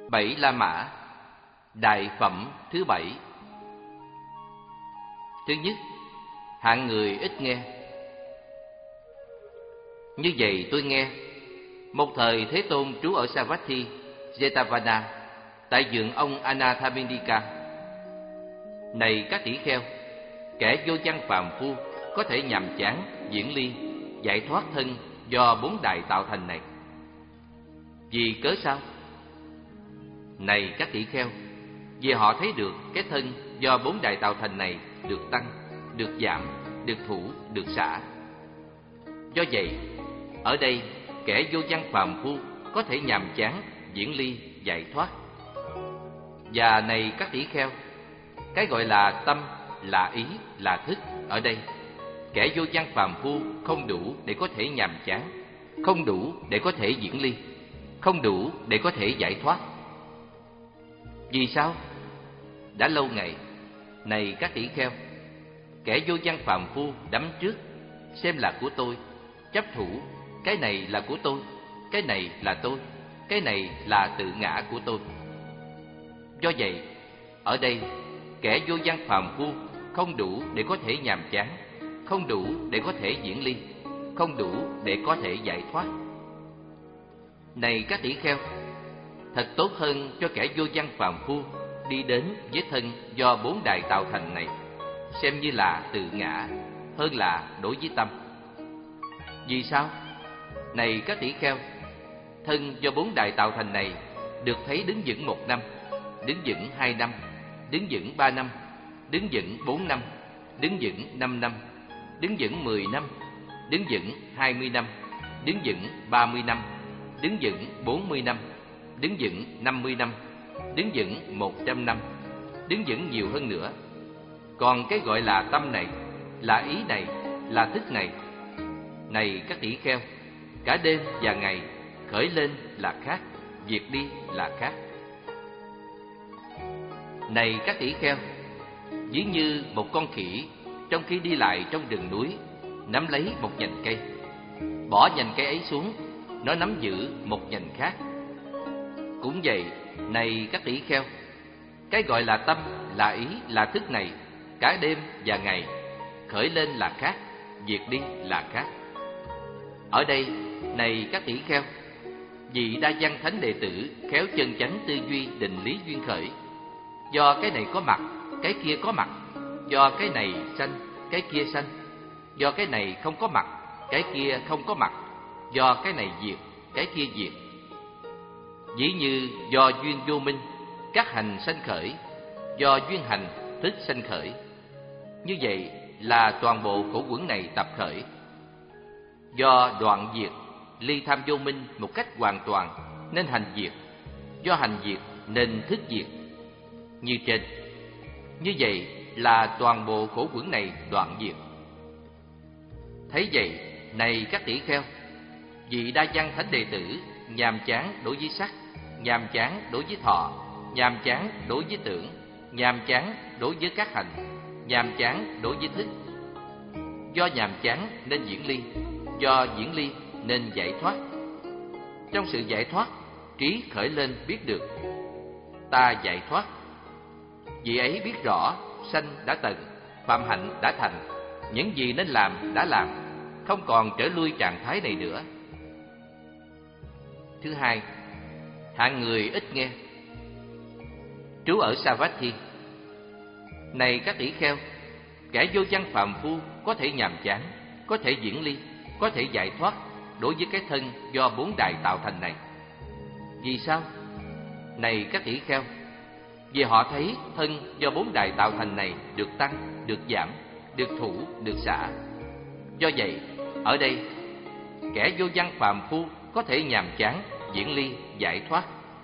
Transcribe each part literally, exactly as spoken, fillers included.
Bảy La Mã, đại phẩm thứ bảy. Thứ nhất, hạng người ít nghe. Như vậy tôi nghe, một thời Thế Tôn trú ở Savatthi, Jetavana, tại vườn ông Anathapindika. Này các tỷ kheo, kẻ vô văn phàm phu có thể nhàm chán, diễn ly, giải thoát thân do bốn đài tạo thành này. Vì cớ sao? Này các tỷ kheo, vì họ thấy được cái thân do bốn đài tạo thành này được tăng, được giảm, được thủ, được xả. Do vậy, ở đây kẻ vô văn phàm phu có thể nhàm chán, diễn ly, giải thoát. Và này các tỷ kheo, cái gọi là tâm, là ý, là thức ở đây, kẻ vô văn phàm phu không đủ để có thể nhàm chán, không đủ để có thể diễn ly, không đủ để có thể giải thoát. Vì sao? Đã lâu ngày, này các tỷ kheo, kẻ vô văn phàm phu đắm trước, xem là của tôi, chấp thủ, cái này là của tôi, cái này là tôi, cái này là tự ngã của tôi. Do vậy, ở đây, kẻ vô văn phàm phu không đủ để có thể nhàm chán, không đủ để có thể diễn ly, không đủ để có thể giải thoát. Này các tỷ kheo, thật tốt hơn cho kẻ vô văn phàm phu đi đến với thân do bốn đài tạo thành này, xem như là tự ngã, hơn là đối với tâm. Vì sao? Này các tỷ kheo, thân do bốn đài tạo thành này được thấy đứng vững một năm, đứng vững hai năm, đứng vững ba năm, đứng vững bốn năm, đứng vững năm năm, đứng vững mười năm, đứng vững hai mươi năm, đứng vững ba mươi năm, đứng vững bốn mươi năm, đứng vững năm mươi năm, đứng vững một trăm năm, đứng vững nhiều hơn nữa. Còn cái gọi là tâm này, là ý này, là thức này, này các tỷ kheo, cả đêm và ngày, khởi lên là khác, diệt đi là khác. Này các tỷ kheo, ví như một con khỉ trong khi đi lại trong rừng núi, nắm lấy một nhành cây, bỏ nhành cây ấy xuống, nó nắm giữ một nhành khác. Cũng vậy, này các tỷ kheo, cái gọi là tâm, là ý, là thức này, cả đêm và ngày, khởi lên là khác, diệt đi là khác. Ở đây, này các tỷ kheo, vị đa văn thánh đệ tử khéo chân chánh tư duy định lý duyên khởi, do cái này có mặt, cái kia có mặt, do cái này sanh, cái kia sanh, do cái này không có mặt, cái kia không có mặt, do cái này diệt, cái kia diệt. Ví như do duyên vô minh, các hành sanh khởi, do duyên hành, thức sanh khởi. Như vậy là toàn bộ khổ uẩn này tập khởi. Do đoạn diệt, ly tham vô minh một cách hoàn toàn, nên hành diệt. Do hành diệt, nên thức diệt. Như trên. Như vậy là toàn bộ khổ uẩn này đoạn diệt. Thấy vậy, này các tỷ kheo, vị đa văn thánh đệ tử nhàm chán đối với sắc, nhàm chán đối với thọ, nhàm chán đối với tưởng, nhàm chán đối với các hành, nhàm chán đối với thức. Do nhàm chán nên diễn ly, do diễn ly nên giải thoát. Trong sự giải thoát, trí khởi lên biết được, ta giải thoát. Vị ấy biết rõ sanh đã tận, phạm hạnh đã thành, những gì nên làm đã làm, không còn trở lui trạng thái này nữa. Thứ hai, hạng người ít nghe. Trú ở Savatthi. Này các tỷ kheo, kẻ vô văn phàm phu có thể nhàm chán, có thể diễn ly, có thể giải thoát đối với cái thân do bốn đài tạo thành này. Vì sao? Này các tỷ kheo, vì họ thấy thân do bốn đài tạo thành này được tăng, được giảm, được thủ, được xả. Do vậy, ở đây, kẻ vô văn phàm phu có thể nhàm chán, diễn ly, giải thoát.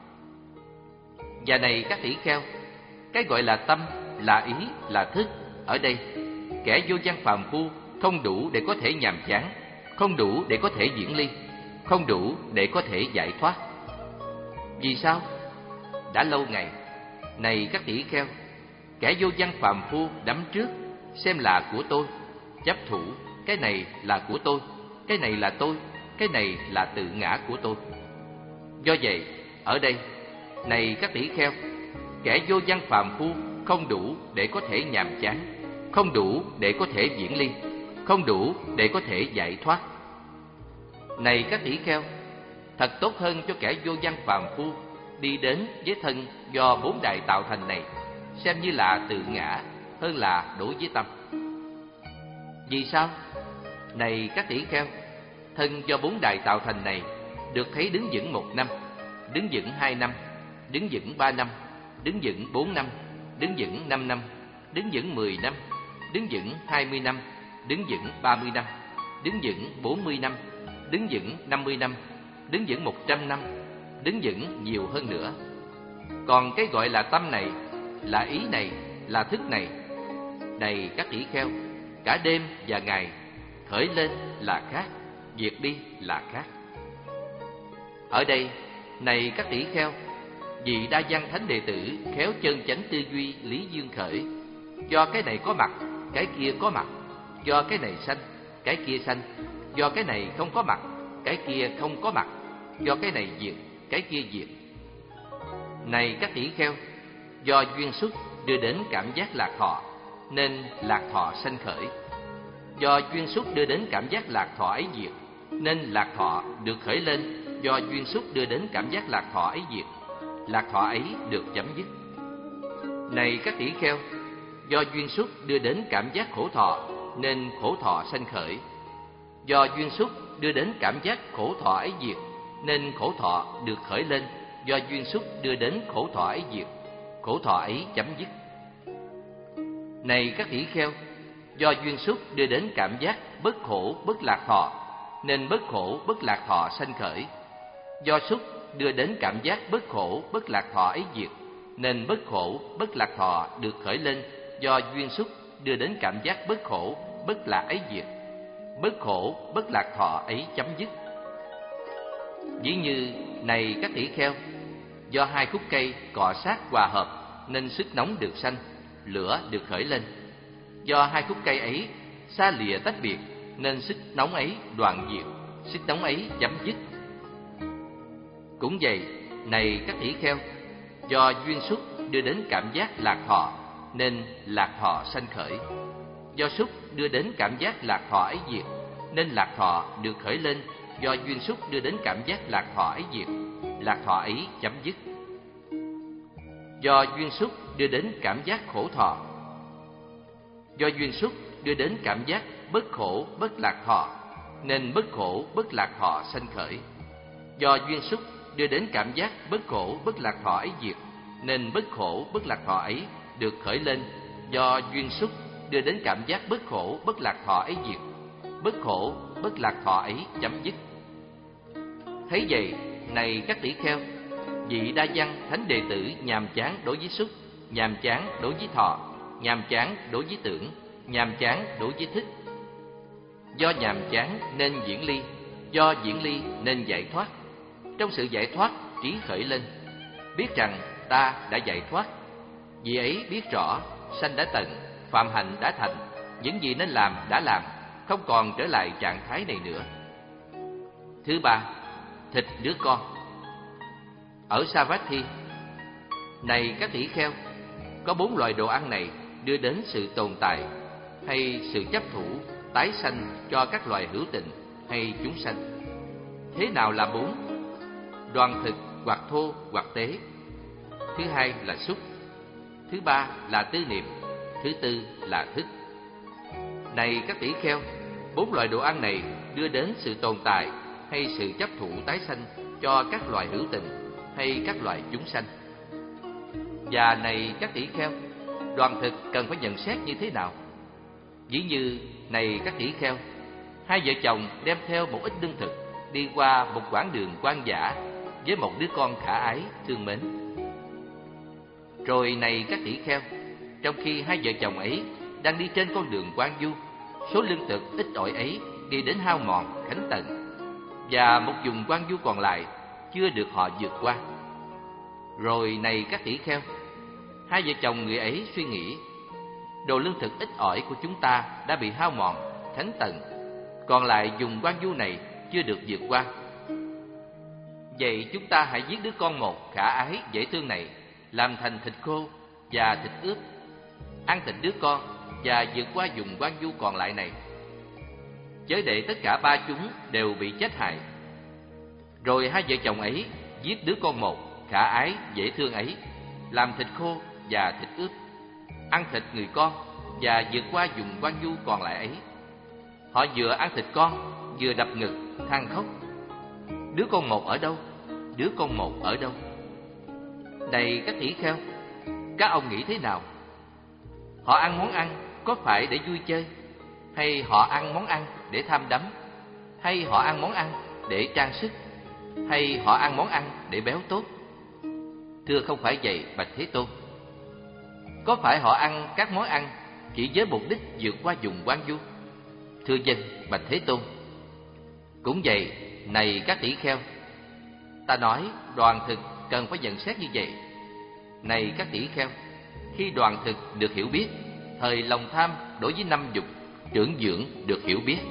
Và này các tỷ kheo, cái gọi là tâm, là ý, là thức ở đây, kẻ vô văn phàm phu không đủ để có thể nhàm chán, không đủ để có thể diễn ly, không đủ để có thể giải thoát. Vì sao? Đã lâu ngày, này các tỷ kheo, kẻ vô văn phàm phu đắm trước, xem là của tôi, chấp thủ, cái này là của tôi, cái này là tôi, cái này là tự ngã của tôi. Do vậy, ở đây, Này các tỷ kheo, kẻ vô văn phàm phu không đủ để có thể nhàm chán, không đủ để có thể viễn ly, không đủ để có thể giải thoát. Này các tỷ kheo, thật tốt hơn cho kẻ vô văn phàm phu đi đến với thân do bốn đại tạo thành này, xem như là tự ngã hơn là đối với tâm. Vì sao? Này các tỷ kheo, thân do bốn đại tạo thành này được thấy đứng vững một năm, đứng vững hai năm, đứng vững ba năm, đứng vững bốn năm, đứng vững năm năm, đứng vững mười năm, đứng vững hai mươi năm, đứng vững ba mươi năm, đứng vững bốn mươi năm, đứng vững năm mươi năm, đứng vững một trăm năm, đứng vững nhiều hơn nữa. Còn cái gọi là tâm này, là ý này, là thức này, này các tỷ kheo, cả đêm và ngày, khởi lên là khác, diệt đi là khác. Ở đây, này các tỷ kheo, vị đa văn thánh đệ tử khéo chân chánh tư duy lý dương khởi, do cái này có mặt, cái kia có mặt, do cái này sanh, cái kia sanh, do cái này không có mặt, cái kia không có mặt, do cái này diệt, cái kia diệt. Này các tỷ kheo, do duyên xuất đưa đến cảm giác lạc thọ, nên lạc thọ sanh khởi. Do duyên xuất đưa đến cảm giác lạc thọ ấy diệt, nên lạc thọ được khởi lên. Do duyên xuất đưa đến cảm giác lạc thọ ấy diệt, lạc thọ ấy được chấm dứt. Này các tỷ kheo, do duyên xuất đưa đến cảm giác khổ thọ, nên khổ thọ sanh khởi. Do duyên xuất đưa đến cảm giác khổ thọ ấy diệt, nên khổ thọ được khởi lên. Do duyên xuất đưa đến khổ thọ ấy diệt, khổ thọ ấy chấm dứt. Này các tỷ kheo, do duyên xuất đưa đến cảm giác bất khổ bất lạc thọ, nên bất khổ bất lạc thọ sanh khởi. Do xuất đưa đến cảm giác bất khổ bất lạc thọ ấy diệt, nên bất khổ bất lạc thọ được khởi lên. Do duyên xuất đưa đến cảm giác bất khổ bất lạc ấy diệt, bất khổ bất lạc thọ ấy chấm dứt. Ví như này các tỷ kheo, do hai khúc cây cọ sát hòa hợp, nên sức nóng được sanh, lửa được khởi lên. Do hai khúc cây ấy xa lìa tách biệt, nên sức nóng ấy đoạn diệt, sức nóng ấy chấm dứt. Cũng vậy, này các tỷ kheo, do duyên xuất đưa đến cảm giác lạc thọ, nên lạc thọ sanh khởi. Do xuất đưa đến cảm giác lạc thọ ấy diệt, nên lạc thọ được khởi lên. Do duyên xuất đưa đến cảm giác lạc thọ ấy diệt, lạc thọ ấy chấm dứt. Do duyên xuất đưa đến cảm giác khổ thọ, do duyên xuất đưa đến cảm giác bất khổ bất lạc thọ, nên bất khổ bất lạc thọ sanh khởi. Do duyên xuất đưa đến cảm giác bất khổ bất lạc thọ ấy diệt, nên bất khổ bất lạc thọ ấy được khởi lên. Do duyên xuất đưa đến cảm giác bất khổ bất lạc thọ ấy diệt, bất khổ bất lạc thọ ấy chấm dứt. Thấy vậy, này các tỷ kheo, vị đa văn thánh đệ tử nhàm chán đối với xuất, nhàm chán đối với thọ, nhàm chán đối với tưởng, nhàm chán đối với thức. Do nhàm chán nên viễn ly, do viễn ly nên giải thoát. Trong sự giải thoát, trí khởi lên, biết rằng ta đã giải thoát. Vì ấy biết rõ, sanh đã tận, phạm hạnh đã thành, những gì nên làm đã làm, không còn trở lại trạng thái này nữa. Thứ ba, thịt đứa con. Ở Savatthi, này các tỷ kheo, có bốn loại đồ ăn này đưa đến sự tồn tại hay sự chấp thủ tái sanh cho các loài hữu tình hay chúng sanh. Thế nào là bốn? Đoàn thực hoặc thô hoặc tế. Thứ hai là xúc. Thứ ba là tư niệm. Thứ tư là thức. Này các tỷ kheo, bốn loại đồ ăn này đưa đến sự tồn tại hay sự chấp thủ tái sanh cho các loài hữu tình hay các loài chúng sanh. Và này các tỷ kheo, đoàn thực cần phải nhận xét như thế nào? Ví như này các tỷ kheo, hai vợ chồng đem theo một ít lương thực đi qua một quãng đường hoang dã với một đứa con khả ái thương mến. Rồi này các tỷ kheo, trong khi hai vợ chồng ấy đang đi trên con đường hoang vu, số lương thực ít ỏi ấy đi đến hao mòn khánh tận, và một vùng hoang vu còn lại chưa được họ vượt qua. Rồi này các tỷ kheo, hai vợ chồng người ấy suy nghĩ, đồ lương thực ít ỏi của chúng ta đã bị hao mòn khánh tận, còn lại vùng hoang vu này chưa được vượt qua. Vậy chúng ta hãy giết đứa con một khả ái dễ thương này, làm thành thịt khô và thịt ướp, ăn thịt đứa con và vượt qua vùng hoang vu còn lại này, chớ để tất cả ba chúng đều bị chết hại. Rồi hai vợ chồng ấy giết đứa con một khả ái dễ thương ấy, làm thịt khô và thịt ướp, ăn thịt người con và vượt qua vùng hoang vu còn lại ấy. Họ vừa ăn thịt con, vừa đập ngực, than khóc: đứa con một ở đâu? Đứa con một ở đâu? Này các tỷ kheo, các ông nghĩ thế nào? Họ ăn món ăn có phải để vui chơi, hay họ ăn món ăn để tham đắm, hay họ ăn món ăn để trang sức, hay họ ăn món ăn để béo tốt? Thưa không phải vậy, bạch Thế Tôn. Có phải họ ăn các món ăn chỉ với mục đích vượt qua vùng hoang vu? Thưa dân, bạch Thế Tôn. Cũng vậy, này các tỷ kheo, ta nói đoàn thực cần phải nhận xét như vậy. Này các tỷ kheo, khi đoàn thực được hiểu biết, thời lòng tham đối với năm dục trưởng dưỡng được hiểu biết.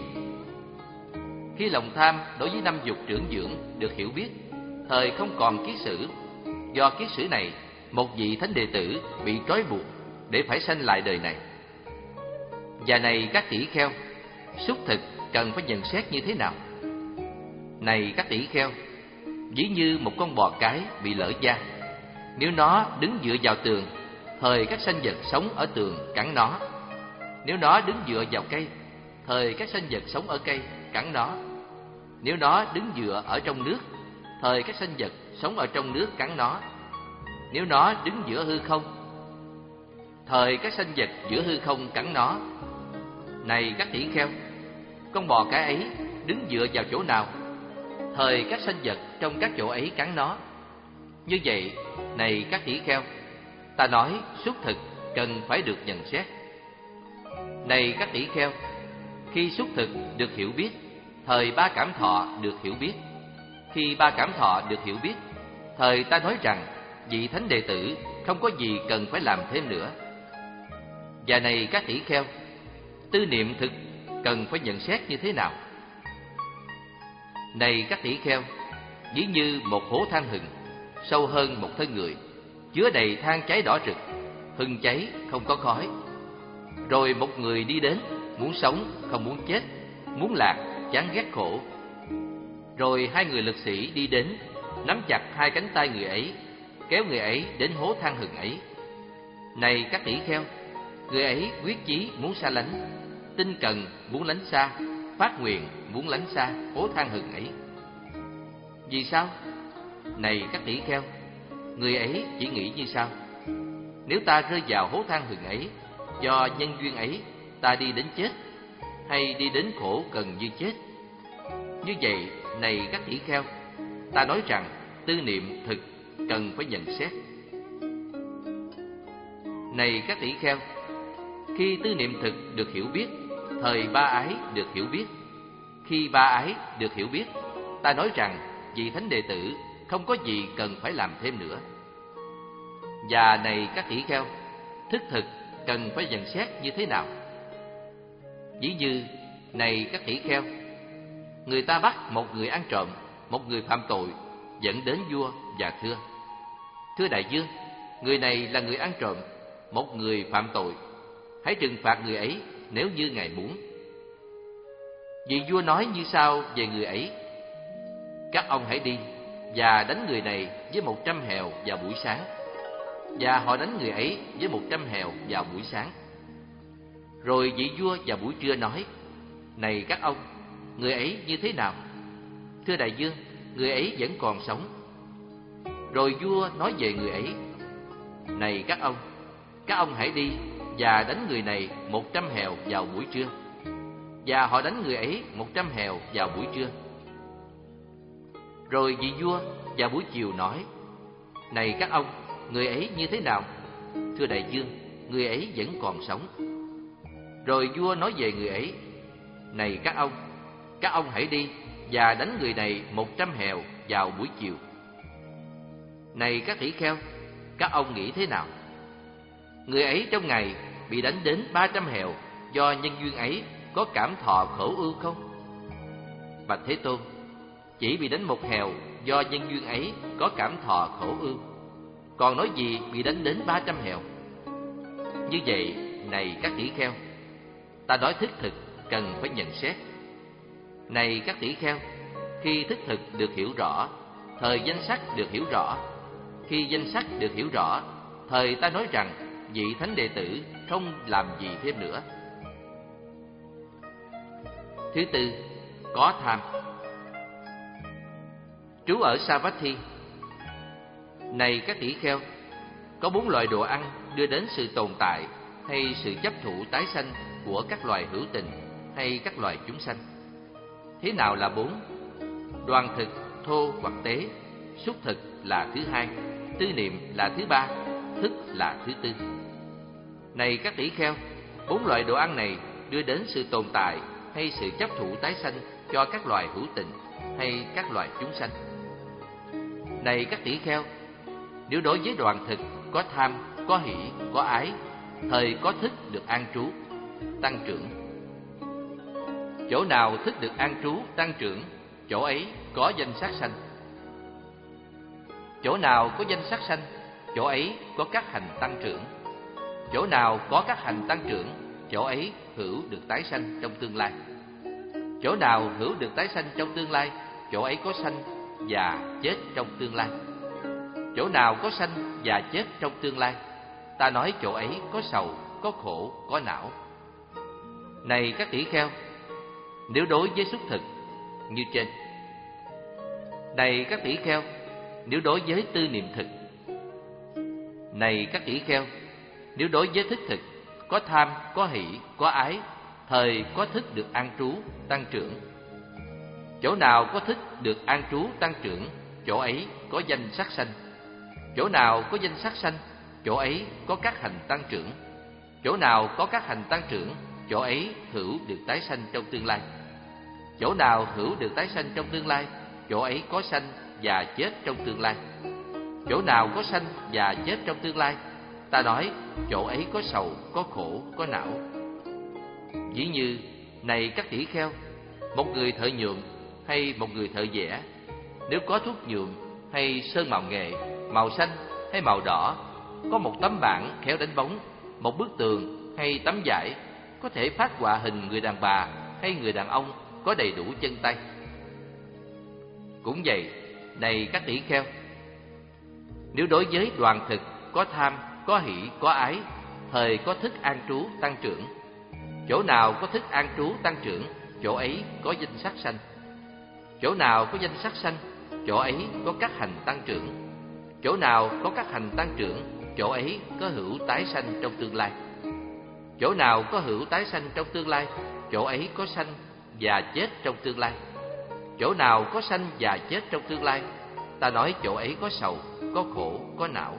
Khi lòng tham đối với năm dục trưởng dưỡng được hiểu biết, thời không còn kiết sử. Do kiết sử này, một vị thánh đệ tử bị trói buộc để phải sanh lại đời này. Và này các tỷ kheo, xúc thực cần phải nhận xét như thế nào? Này các tỷ kheo, ví như một con bò cái bị lở da, nếu nó đứng dựa vào tường, thời các sanh vật sống ở tường cắn nó. Nếu nó đứng dựa vào cây, thời các sanh vật sống ở cây cắn nó. Nếu nó đứng dựa ở trong nước, thời các sanh vật sống ở trong nước cắn nó. Nếu nó đứng giữa hư không, thời các sanh vật giữa hư không cắn nó. Này các tỷ kheo, con bò cái ấy đứng dựa vào chỗ nào, thời các sanh vật trong các chỗ ấy cắn nó. Như vậy, này các tỷ kheo, ta nói xuất thực cần phải được nhận xét. Này các tỷ kheo, khi xuất thực được hiểu biết, thời ba cảm thọ được hiểu biết. Khi ba cảm thọ được hiểu biết, thời ta nói rằng vị thánh đệ tử không có gì cần phải làm thêm nữa. Và này các tỷ kheo, tư niệm thực cần phải nhận xét như thế nào? Này các tỷ kheo, ví như một hố than hừng sâu hơn một thân người, chứa đầy than cháy đỏ rực, hừng cháy không có khói. Rồi một người đi đến, muốn sống không muốn chết, muốn lạc chán ghét khổ. Rồi hai người lực sĩ đi đến, nắm chặt hai cánh tay người ấy, kéo người ấy đến hố than hừng ấy. Này các tỷ kheo, người ấy quyết chí muốn xa lánh, tinh cần muốn lánh xa, phát nguyện muốn lánh xa hố than hừng ấy. Vì sao? Này các tỷ kheo, người ấy chỉ nghĩ như sau: nếu ta rơi vào hố than hừng ấy, do nhân duyên ấy ta đi đến chết, hay đi đến khổ cần như chết. Như vậy, này các tỷ kheo, ta nói rằng tư niệm thực cần phải nhận xét. Này các tỷ kheo, khi tư niệm thực được hiểu biết, thời ba ái được hiểu biết. Khi ba ái được hiểu biết, ta nói rằng vị thánh đệ tử không có gì cần phải làm thêm nữa. Và này các tỷ kheo, thức thực cần phải nhận xét như thế nào? Ví như, này các tỷ kheo, người ta bắt một người ăn trộm, một người phạm tội, dẫn đến vua và thưa: thưa đại vương, người này là người ăn trộm, một người phạm tội, hãy trừng phạt người ấy nếu như ngài muốn. Vị vua nói như sau về người ấy: các ông hãy đi và đánh người này với một trăm hèo vào buổi sáng. Và họ đánh người ấy với một trăm hèo vào buổi sáng. Rồi vị vua vào buổi trưa nói: này các ông, người ấy như thế nào? Thưa đại vương, người ấy vẫn còn sống. Rồi vua nói về người ấy: này các ông, các ông hãy đi và đánh người này một trăm hèo vào buổi trưa. Và họ đánh người ấy một trăm hèo vào buổi trưa. Rồi vị vua vào buổi chiều nói: này các ông, người ấy như thế nào? Thưa đại vương, người ấy vẫn còn sống. Rồi vua nói về người ấy: này các ông, các ông hãy đi và đánh người này một trăm hèo vào buổi chiều. Này các tỷ kheo, các ông nghĩ thế nào? Người ấy trong ngày bị đánh đến ba trăm hèo, do nhân duyên ấy có cảm thọ khổ ưu không? Bạch Thế Tôn, chỉ bị đánh một hèo do nhân duyên ấy có cảm thọ khổ ưu, còn nói gì bị đánh đến ba trăm hèo. Như vậy, này các tỷ kheo, ta nói thức thực cần phải nhận xét. Này các tỷ kheo, khi thức thực được hiểu rõ, thời danh sắc được hiểu rõ. Khi danh sắc được hiểu rõ, thời ta nói rằng vị thánh đệ tử không làm gì thêm nữa. Thứ tư, có tham. Trú ở Savatthi. Này các tỷ kheo, có bốn loại đồ ăn đưa đến sự tồn tại hay sự chấp thụ tái sanh của các loài hữu tình hay các loài chúng sanh. Thế nào là bốn? Đoàn thực, thô hoặc tế. Xúc thực là thứ hai, tư niệm là thứ ba, thức là thứ tư. Này các tỷ kheo, bốn loại đồ ăn này đưa đến sự tồn tại hay sự chấp thụ tái sanh cho các loài hữu tình hay các loài chúng sanh. Này các tỷ kheo, nếu đối với đoàn thực có tham, có hỷ, có ái, thời có thức được an trú, tăng trưởng. Chỗ nào thức được an trú, tăng trưởng, chỗ ấy có danh sắc sanh. Chỗ nào có danh sắc sanh, chỗ ấy có các hành tăng trưởng. Chỗ nào có các hành tăng trưởng, chỗ ấy hữu được tái sanh trong tương lai. Chỗ nào hữu được tái sanh trong tương lai, chỗ ấy có sanh và chết trong tương lai. Chỗ nào có sanh và chết trong tương lai, ta nói chỗ ấy có sầu, có khổ, có não. Này các tỷ kheo, nếu đối với xúc thực như trên. Này các tỷ kheo, nếu đối với tư niệm thực. Này các tỷ kheo, nếu đối với thức thực có tham, có hỷ, có ái, thời có thức được an trú, tăng trưởng. Chỗ nào có thức được an trú, tăng trưởng, chỗ ấy có danh sắc sanh. Chỗ nào có danh sắc sanh, chỗ ấy có các hành tăng trưởng. Chỗ nào có các hành tăng trưởng, chỗ ấy hữu được tái sanh trong tương lai. Chỗ nào hữu được tái sanh trong tương lai, chỗ ấy có sanh và chết trong tương lai. Chỗ nào có sanh và chết trong tương lai, ta nói chỗ ấy có sầu, có khổ, có não. Ví như, này các tỷ kheo, một người thợ nhuộm hay một người thợ vẽ, nếu có thuốc nhuộm hay sơn màu nghệ, màu xanh hay màu đỏ, có một tấm bảng khéo đánh bóng, một bức tường hay tấm vải, có thể phát họa hình người đàn bà hay người đàn ông có đầy đủ chân tay. Cũng vậy, này các tỷ kheo, nếu đối với đoàn thực có tham, có hỷ, có ái, thời có thức an trú, tăng trưởng. Chỗ nào có thức an trú, tăng trưởng, chỗ ấy có danh sắc sanh. Chỗ nào có danh sắc sanh, chỗ ấy có các hành tăng trưởng. Chỗ nào có các hành tăng trưởng, chỗ ấy có hữu tái sanh trong tương lai. Chỗ nào có hữu tái sanh trong tương lai, chỗ ấy có sanh và chết trong tương lai. Chỗ nào có sanh và chết trong tương lai, ta nói chỗ ấy có sầu, có khổ, có não.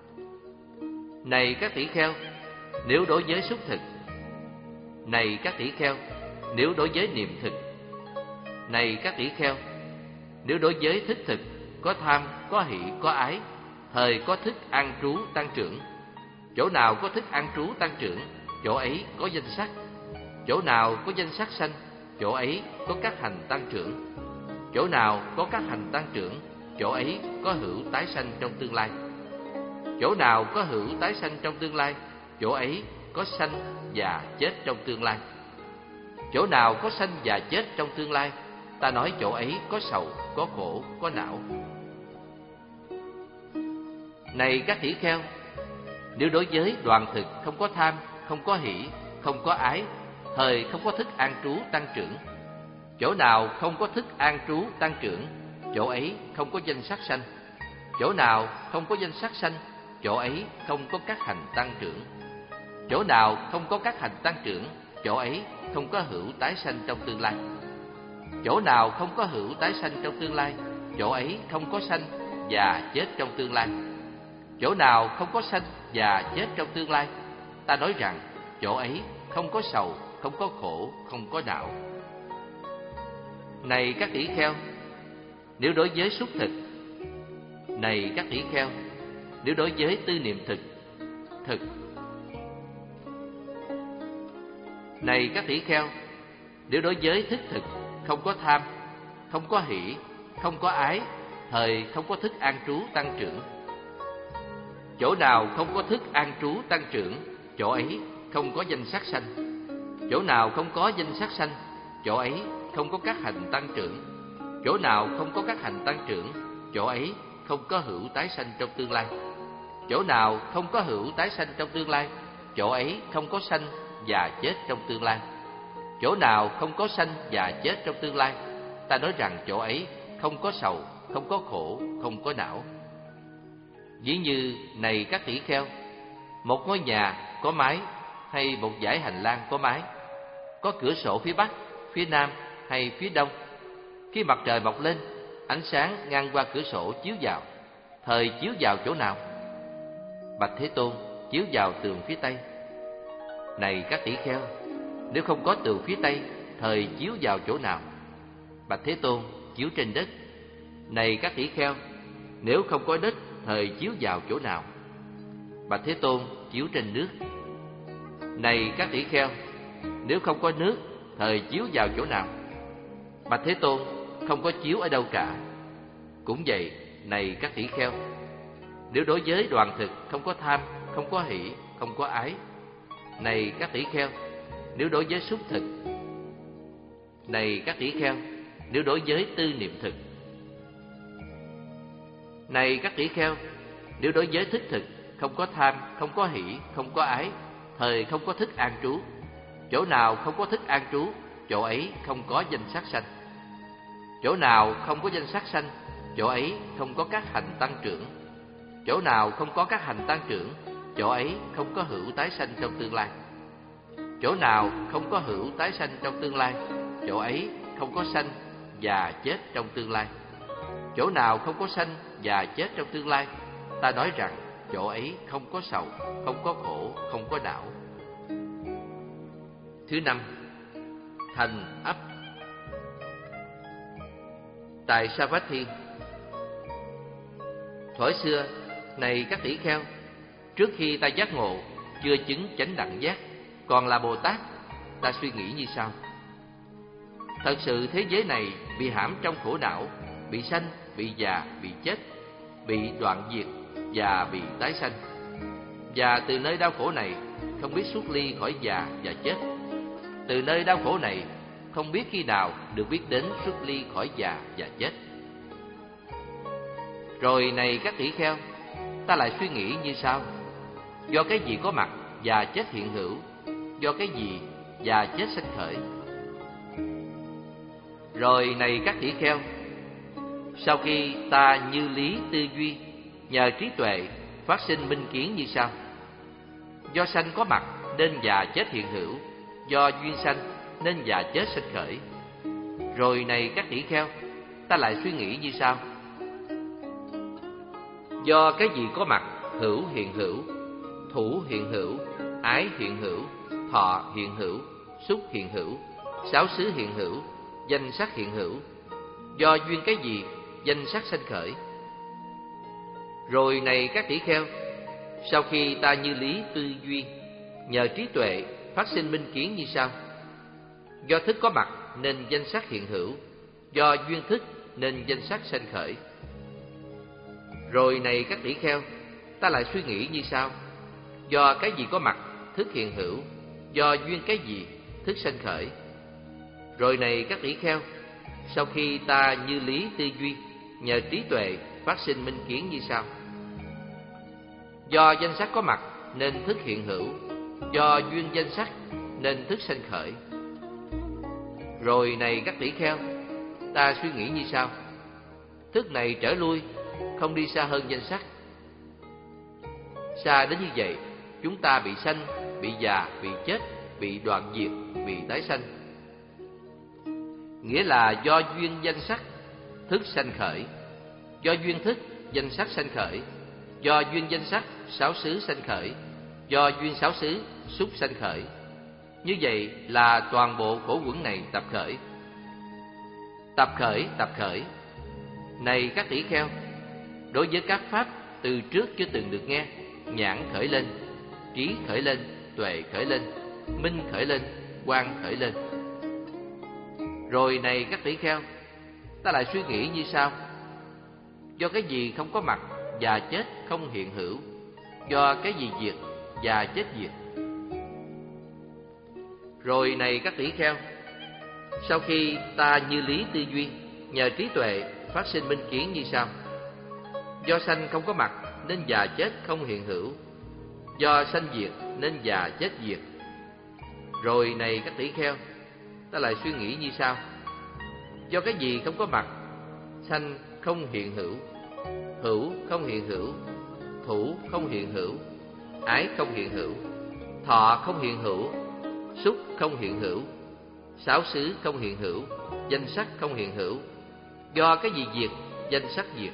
Này các tỷ kheo, nếu đối với xúc thực. Này các tỷ kheo, nếu đối với niệm thực. Này các tỷ kheo, nếu đối với thức thực có tham, có hỷ, có ái, thời có thức an trú, tăng trưởng. Chỗ nào có thức an trú, tăng trưởng, chỗ ấy có danh sắc. Chỗ nào có danh sắc sanh, chỗ ấy có các hành tăng trưởng. Chỗ nào có các hành tăng trưởng, chỗ ấy có hữu tái sanh trong tương lai. Chỗ nào có hữu tái sanh trong tương lai, chỗ ấy có sanh và chết trong tương lai. Chỗ nào có sanh và chết trong tương lai, ta nói chỗ ấy có sầu, có khổ, có não. Này các tỷ kheo, nếu đối với đoàn thực không có tham, không có hỷ, không có ái, thời không có thức an trú, tăng trưởng. Chỗ nào không có thức an trú, tăng trưởng, chỗ ấy không có danh sắc sanh. Chỗ nào không có danh sắc sanh, chỗ ấy không có các hành tăng trưởng. Chỗ nào không có các hành tăng trưởng, chỗ ấy không có hữu tái sanh trong tương lai. Chỗ nào không có hữu tái sanh trong tương lai, chỗ ấy không có sanh và chết trong tương lai. Chỗ nào không có sanh và chết trong tương lai, ta nói rằng chỗ ấy không có sầu, không có khổ, không có não. Này các tỷ kheo, nếu đối với xúc thực. Này các tỷ kheo, nếu đối với tư niệm thực. Thực. Này các tỷ kheo, nếu đối với thức thực không có tham, không có hỷ, không có ái, thời không có thức an trú tăng trưởng. Chỗ nào không có thức an trú tăng trưởng, chỗ ấy không có danh sắc sanh. Chỗ nào không có danh sắc sanh, chỗ ấy không có các hành tăng trưởng. Chỗ nào không có các hành tăng trưởng, chỗ ấy không có hữu tái sanh trong tương lai. Chỗ nào không có hữu tái sanh trong tương lai, chỗ ấy không có sanh và chết trong tương lai. Chỗ nào không có sanh và chết trong tương lai, ta nói rằng chỗ ấy không có sầu, không có khổ, không có não. Ví như này các tỷ kheo, một ngôi nhà có mái hay một dãy hành lang có mái, có cửa sổ phía bắc, phía nam hay phía đông. Khi mặt trời mọc lên, ánh sáng ngang qua cửa sổ chiếu vào, thời chiếu vào chỗ nào? Bạch Thế Tôn, chiếu vào tường phía tây. Này các tỷ kheo, nếu không có tường phía tây, thời chiếu vào chỗ nào? Bạch Thế Tôn, chiếu trên đất. Này các tỷ kheo, nếu không có đất, thời chiếu vào chỗ nào? Bạch Thế Tôn, chiếu trên nước. Này các tỷ kheo, nếu không có nước, thời chiếu vào chỗ nào? Bạch Thế Tôn, không có chiếu ở đâu cả. Cũng vậy, này các tỷ kheo, nếu đối với đoàn thực không có tham, không có hỷ, không có ái. Này các tỷ kheo, nếu đối với xúc thực. Này các tỷ kheo, nếu đối với tư niệm thực. Này các tỷ kheo, nếu đối với thức thực không có tham, không có hỷ, không có ái, thời không có thức an trú. Chỗ nào không có thức an trú, chỗ ấy không có danh sắc sanh. Chỗ nào không có danh sắc sanh, chỗ ấy không có các hành tăng trưởng. Chỗ nào không có các hành tăng trưởng, chỗ ấy không có hữu tái sanh trong tương lai. Chỗ nào không có hữu tái sanh trong tương lai, chỗ ấy không có sanh và chết trong tương lai. Chỗ nào không có sanh và chết trong tương lai, ta nói rằng chỗ ấy không có sầu, không có khổ, không có não. Thứ năm, thành ấp. Tại Savatthi, thuở xưa, này các tỷ kheo, trước khi ta giác ngộ, chưa chứng chánh đẳng giác, còn là Bồ Tát, ta suy nghĩ như sau: thật sự thế giới này bị hãm trong khổ não, bị sanh, bị già, bị chết, bị đoạn diệt và bị tái sanh. Và từ nơi đau khổ này không biết xuất ly khỏi già và chết. Từ nơi đau khổ này không biết khi nào được biết đến xuất ly khỏi già và chết. Rồi này các tỷ kheo, ta lại suy nghĩ như sau: do cái gì có mặt và chết hiện hữu, do cái gì và chết sanh khởi. Rồi này các tỷ kheo, sau khi ta như lý tư duy, nhờ trí tuệ phát sinh minh kiến như sau: do sanh có mặt nên già chết hiện hữu, do duyên sanh nên già chết sanh khởi. Rồi này các tỷ kheo, ta lại suy nghĩ như sau: do cái gì có mặt, hữu hiện hữu, thủ hiện hữu, ái hiện hữu, thọ hiện hữu, xúc hiện hữu, sáu xứ hiện hữu, danh sắc hiện hữu. Do duyên cái gì, danh sắc sanh khởi. Rồi này các tỷ kheo, sau khi ta như lý tư duy, nhờ trí tuệ phát sinh minh kiến như sau: do thức có mặt nên danh sắc hiện hữu, do duyên thức nên danh sắc sanh khởi. Rồi này các tỷ kheo, ta lại suy nghĩ như sau: do cái gì có mặt, thức hiện hữu, do duyên cái gì, thức sanh khởi. Rồi này các tỷ kheo, sau khi ta như lý tư duy, nhờ trí tuệ phát sinh minh kiến như sau: do danh sắc có mặt nên thức hiện hữu, do duyên danh sắc nên thức sanh khởi. Rồi này các tỷ kheo, ta suy nghĩ như sau: thức này trở lui, không đi xa hơn danh sắc. Xa đến như vậy, chúng ta bị sanh, bị già, bị chết, bị đoạn diệt, bị tái sanh. Nghĩa là do duyên danh sắc, thức sanh khởi. Do duyên thức, danh sắc sanh khởi. Do duyên danh sắc, sáu xứ sanh khởi. Do duyên sáu xứ, xúc sanh khởi. Như vậy là toàn bộ khổ quẩn này tập khởi. Tập khởi, tập khởi. Này các tỷ kheo, đối với các pháp từ trước chưa từng được nghe, nhãn khởi lên, trí khởi lên, tuệ khởi lên, minh khởi lên, quang khởi lên. Rồi này các tỷ kheo, ta lại suy nghĩ như sau: do cái gì không có mặt và chết không hiện hữu, do cái gì diệt và chết diệt. Rồi này các tỷ kheo, sau khi ta như lý tư duy, nhờ trí tuệ phát sinh minh kiến như sau: do sanh không có mặt nên già chết không hiện hữu, do sanh diệt nên già chết diệt. Rồi này các tỷ kheo, ta lại suy nghĩ như sau: do cái gì không có mặt, sanh không hiện hữu, hữu không hiện hữu, thủ không hiện hữu, ái không hiện hữu, thọ không hiện hữu, xúc không hiện hữu, sáu xứ không hiện hữu, danh sắc không hiện hữu, do cái gì diệt, danh sắc diệt.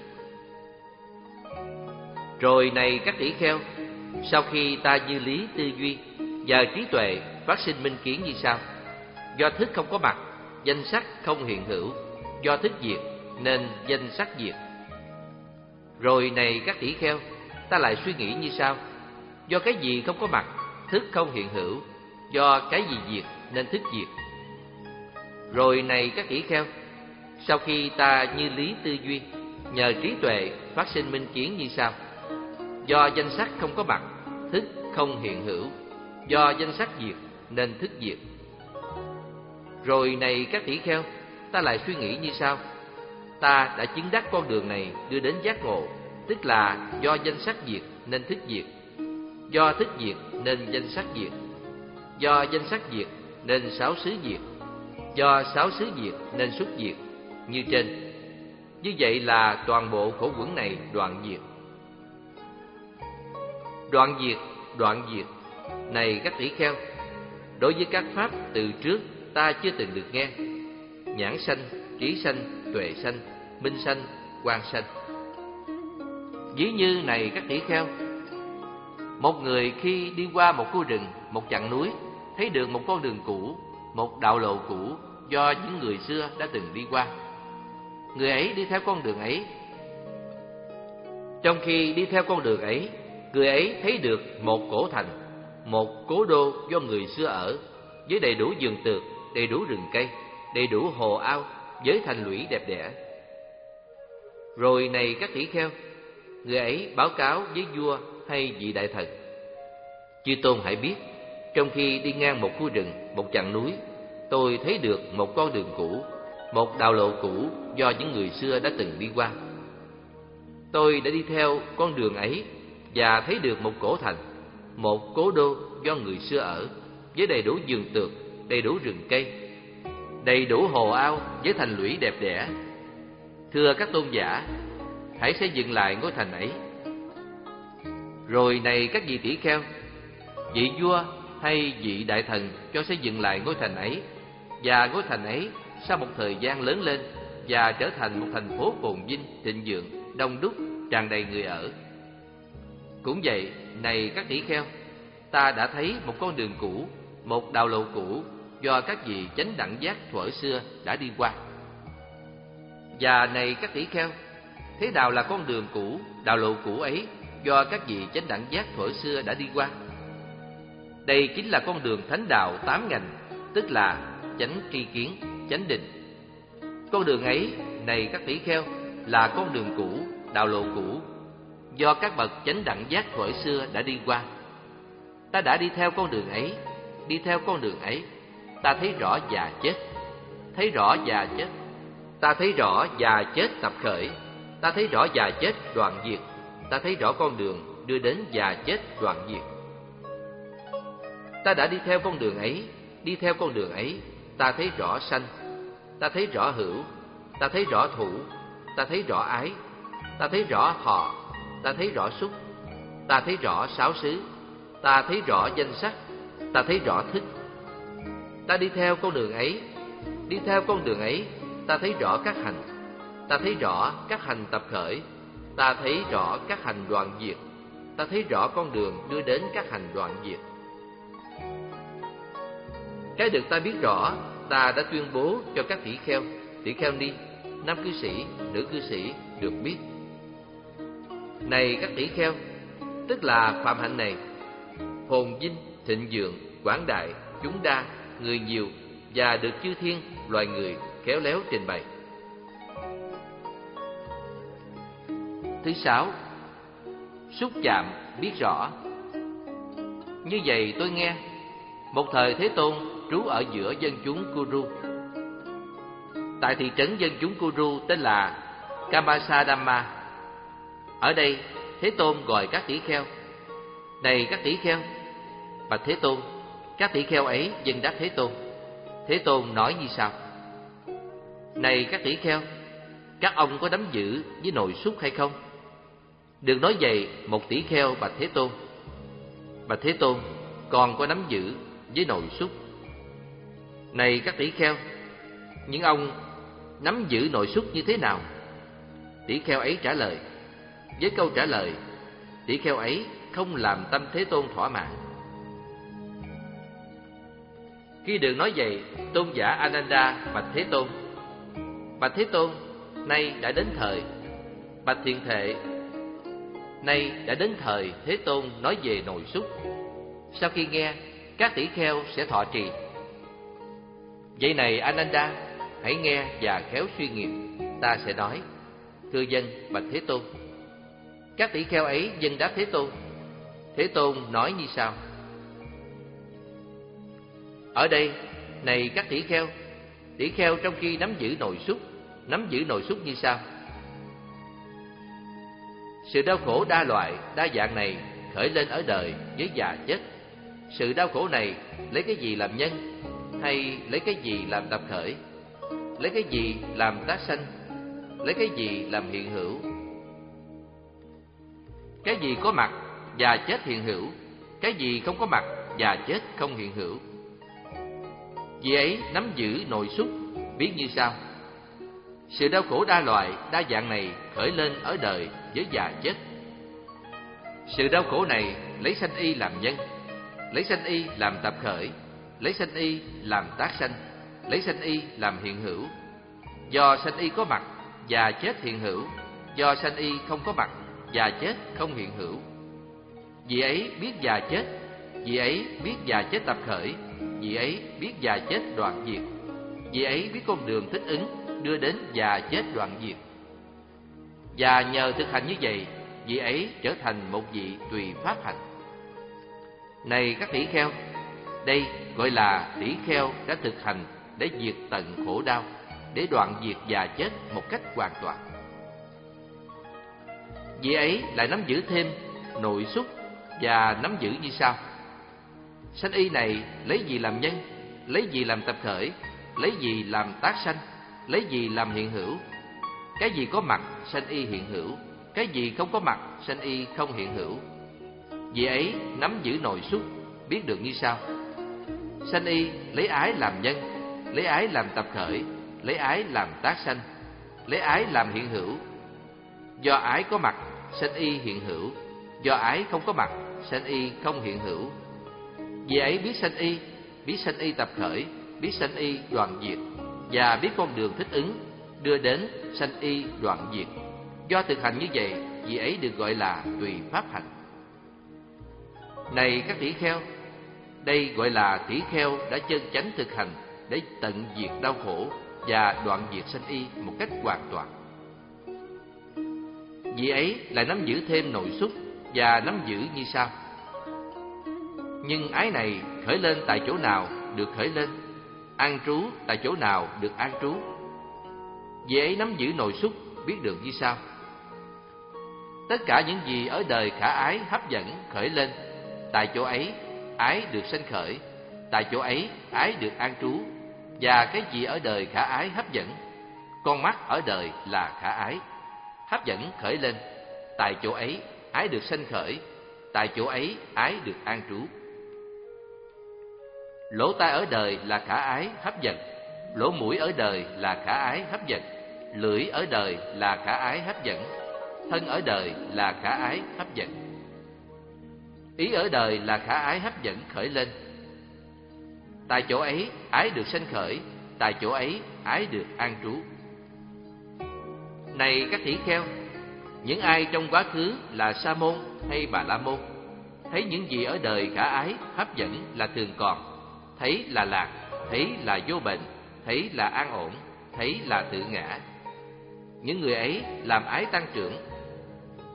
Rồi này các tỷ kheo, sau khi ta như lý tư duy, nhờ trí tuệ phát sinh minh kiến như sau: do thức không có mặt, danh sắc không hiện hữu, do thức diệt nên danh sắc diệt. Rồi này các tỷ kheo, ta lại suy nghĩ như sau: do cái gì không có mặt, thức không hiện hữu, do cái gì diệt nên thức diệt. Rồi này các tỷ kheo, sau khi ta như lý tư duy, nhờ trí tuệ phát sinh minh kiến như sau: do danh sắc không có mặt, thức không hiện hữu, do danh sắc diệt nên thức diệt. Rồi này các tỷ kheo, ta lại suy nghĩ như sau: ta đã chứng đắc con đường này đưa đến giác ngộ, tức là do danh sắc diệt nên thức diệt, do thức diệt nên danh sắc diệt, do danh sắc diệt nên sáu xứ diệt, do sáu xứ diệt nên xuất diệt, như trên. Như vậy là toàn bộ khổ quẩn này đoạn diệt. Đoạn diệt, đoạn diệt. Này các tỷ kheo, đối với các pháp từ trước ta chưa từng được nghe: nhãn sanh, trí sanh, tuệ sanh, minh sanh, quang sanh. Ví như này các tỷ kheo, một người khi đi qua một khu rừng, một chặng núi, thấy được một con đường cũ, một đạo lộ cũ do những người xưa đã từng đi qua. Người ấy đi theo con đường ấy. Trong khi đi theo con đường ấy, người ấy thấy được một cổ thành, một cố đô do người xưa ở, với đầy đủ vườn tược, đầy đủ rừng cây, đầy đủ hồ ao, với thành lũy đẹp đẽ. Rồi này các tỷ kheo, người ấy báo cáo với vua hay vị đại thần: chư tôn hãy biết, trong khi đi ngang một khu rừng, một chặng núi, tôi thấy được một con đường cũ, một đạo lộ cũ do những người xưa đã từng đi qua. Tôi đã đi theo con đường ấy và thấy được một cổ thành, một cố đô do người xưa ở, với đầy đủ vườn tược, đầy đủ rừng cây, đầy đủ hồ ao với thành lũy đẹp đẽ. Thưa các tôn giả, hãy xây dựng lại ngôi thành ấy. Rồi này các vị tỷ kheo, vị vua hay vị đại thần cho xây dựng lại ngôi thành ấy, và ngôi thành ấy sau một thời gian lớn lên và trở thành một thành phố phồn vinh, thịnh vượng, đông đúc, tràn đầy người ở. Cũng vậy, này các tỷ kheo, ta đã thấy một con đường cũ, một đạo lộ cũ do các vị chánh đẳng giác thuở xưa đã đi qua. Và này các tỷ kheo, thế nào là con đường cũ, đạo lộ cũ ấy do các vị chánh đẳng giác thuở xưa đã đi qua? Đây chính là con đường thánh đạo tám ngành, tức là chánh tri kiến, chánh định. Con đường ấy, này các tỷ kheo, là con đường cũ, đạo lộ cũ do các bậc chánh đẳng giác thuở xưa đã đi qua. Ta đã đi theo con đường ấy, đi theo con đường ấy, ta thấy rõ già chết, thấy rõ già chết, ta thấy rõ già chết tập khởi, ta thấy rõ già chết đoạn diệt, ta thấy rõ con đường đưa đến già chết đoạn diệt. Ta đã đi theo con đường ấy, đi theo con đường ấy, ta thấy rõ sanh, ta thấy rõ hữu, ta thấy rõ thủ, ta thấy rõ ái, ta thấy rõ thọ, ta thấy rõ xúc, ta thấy rõ sáu xứ, ta thấy rõ danh sắc, ta thấy rõ thức. Ta đi theo con đường ấy, đi theo con đường ấy, ta thấy rõ các hành, ta thấy rõ các hành tập khởi, ta thấy rõ các hành đoạn diệt, ta thấy rõ con đường đưa đến các hành đoạn diệt. Cái được ta biết rõ, ta đã tuyên bố cho các tỷ kheo, tỷ kheo ni, nam cư sĩ, nữ cư sĩ được biết. Này các tỷ kheo, tức là phạm hạnh này, phồn vinh, thịnh vượng, quảng đại, chúng đa, người nhiều và được chư thiên, loài người khéo léo trình bày. Thứ sáu, xúc chạm biết rõ. Như vậy tôi nghe, một thời Thế Tôn trú ở giữa dân chúng Kuru. Tại thị trấn dân chúng Kuru tên là Kamasadhamma. Ở đây Thế Tôn gọi các tỷ kheo: này các tỷ kheo. Bạch Thế Tôn. Các tỷ kheo ấy dâng đáp Thế Tôn. Thế Tôn nói như sau: này các tỷ kheo, các ông có nắm giữ với nồi súc hay không? Được nói vậy, một tỷ kheo bạch Thế Tôn: bạch Thế Tôn, con có nắm giữ với nồi súc. Này các tỷ kheo, những ông nắm giữ nồi súc như thế nào? Tỷ kheo ấy trả lời. Với câu trả lời, tỷ kheo ấy không làm tâm Thế Tôn thỏa mãn. Khi được nói vậy, tôn giả Ananda bạch Thế Tôn: bạch Thế Tôn, nay đã đến thời. Bạch Thiện Thệ, nay đã đến thời Thế Tôn nói về nồi súc. Sau khi nghe, các tỷ kheo sẽ thọ trì. Vậy này Ananda, hãy nghe và khéo suy nghiệm. Ta sẽ nói: thưa dân, bạch Thế Tôn. Các tỷ kheo ấy dâng đáp Thế Tôn. Thế Tôn nói như sau: ở đây, này các tỷ kheo, tỷ kheo trong khi nắm giữ nồi súc, nắm giữ nồi súc như sau: sự đau khổ đa loại, đa dạng này khởi lên ở đời với già chết. Sự đau khổ này lấy cái gì làm nhân, hay lấy cái gì làm tập khởi? Lấy cái gì làm tác sanh? Lấy cái gì làm hiện hữu? Cái gì có mặt, già chết hiện hữu. Cái gì không có mặt, già chết không hiện hữu. Vì ấy nắm giữ nồi súc, biết như sau: sự đau khổ đa loại, đa dạng này khởi lên ở đời với già chết. Sự đau khổ này lấy sanh y làm nhân, lấy sanh y làm tập khởi, lấy sanh y làm tác sanh, lấy sanh y làm hiện hữu. Do sanh y có mặt, già chết hiện hữu. Do sanh y không có mặt, già chết không hiện hữu. Vì ấy biết già chết, vì ấy biết già chết tập khởi, vì ấy biết già chết đoạn diệt, vì ấy biết con đường thích ứng đưa đến già chết đoạn diệt. Và nhờ thực hành như vậy, vị ấy trở thành một vị tùy pháp hạnh. Này các tỷ kheo, đây gọi là tỷ kheo đã thực hành để diệt tận khổ đau, để đoạn diệt già chết một cách hoàn toàn. Vị ấy lại nắm giữ thêm nội xúc và nắm giữ như sau: sanh y này lấy gì làm nhân, lấy gì làm tập khởi, lấy gì làm tác sanh, lấy gì làm hiện hữu. Cái gì có mặt, sanh y hiện hữu. Cái gì không có mặt, sanh y không hiện hữu. Vì ấy nắm giữ nội xúc, biết được như sau: sanh y lấy ái làm nhân, lấy ái làm tập khởi, lấy ái làm tác sanh, lấy ái làm hiện hữu. Do ái có mặt, sanh y hiện hữu. Do ái không có mặt, sanh y không hiện hữu. Vì ấy biết sanh y, biết sanh y tập khởi, biết sanh y đoạn diệt, và biết con đường thích ứng đưa đến sanh y đoạn diệt. Do thực hành như vậy, vì ấy được gọi là tùy pháp hạnh. Này các tỷ kheo, đây gọi là tỷ kheo đã chân chánh thực hành để tận diệt đau khổ và đoạn diệt sanh y một cách hoàn toàn. Vì ấy lại nắm giữ thêm nội xúc và nắm giữ như sau: nhưng ái này khởi lên tại chỗ nào được khởi lên, an trú tại chỗ nào được an trú. Vì ấy nắm giữ nội xúc, biết được như sau: tất cả những gì ở đời khả ái hấp dẫn khởi lên, tại chỗ ấy ái được sanh khởi, tại chỗ ấy ái được an trú. Và cái gì ở đời khả ái hấp dẫn, con mắt ở đời là khả ái, hấp dẫn khởi lên, tại chỗ ấy ái được sanh khởi, tại chỗ ấy ái được an trú. Lỗ tai ở đời là khả ái hấp dẫn, lỗ mũi ở đời là khả ái hấp dẫn, lưỡi ở đời là khả ái hấp dẫn, thân ở đời là khả ái hấp dẫn. Ý ở đời là khả ái hấp dẫn khởi lên, tại chỗ ấy ái được sanh khởi, tại chỗ ấy ái được an trú. Này các tỷ kheo, những ai trong quá khứ là Sa môn hay Bà La môn, thấy những gì ở đời khả ái hấp dẫn là thường còn, thấy là lạc, thấy là vô bệnh, thấy là an ổn, thấy là tự ngã. Những người ấy làm ái tăng trưởng.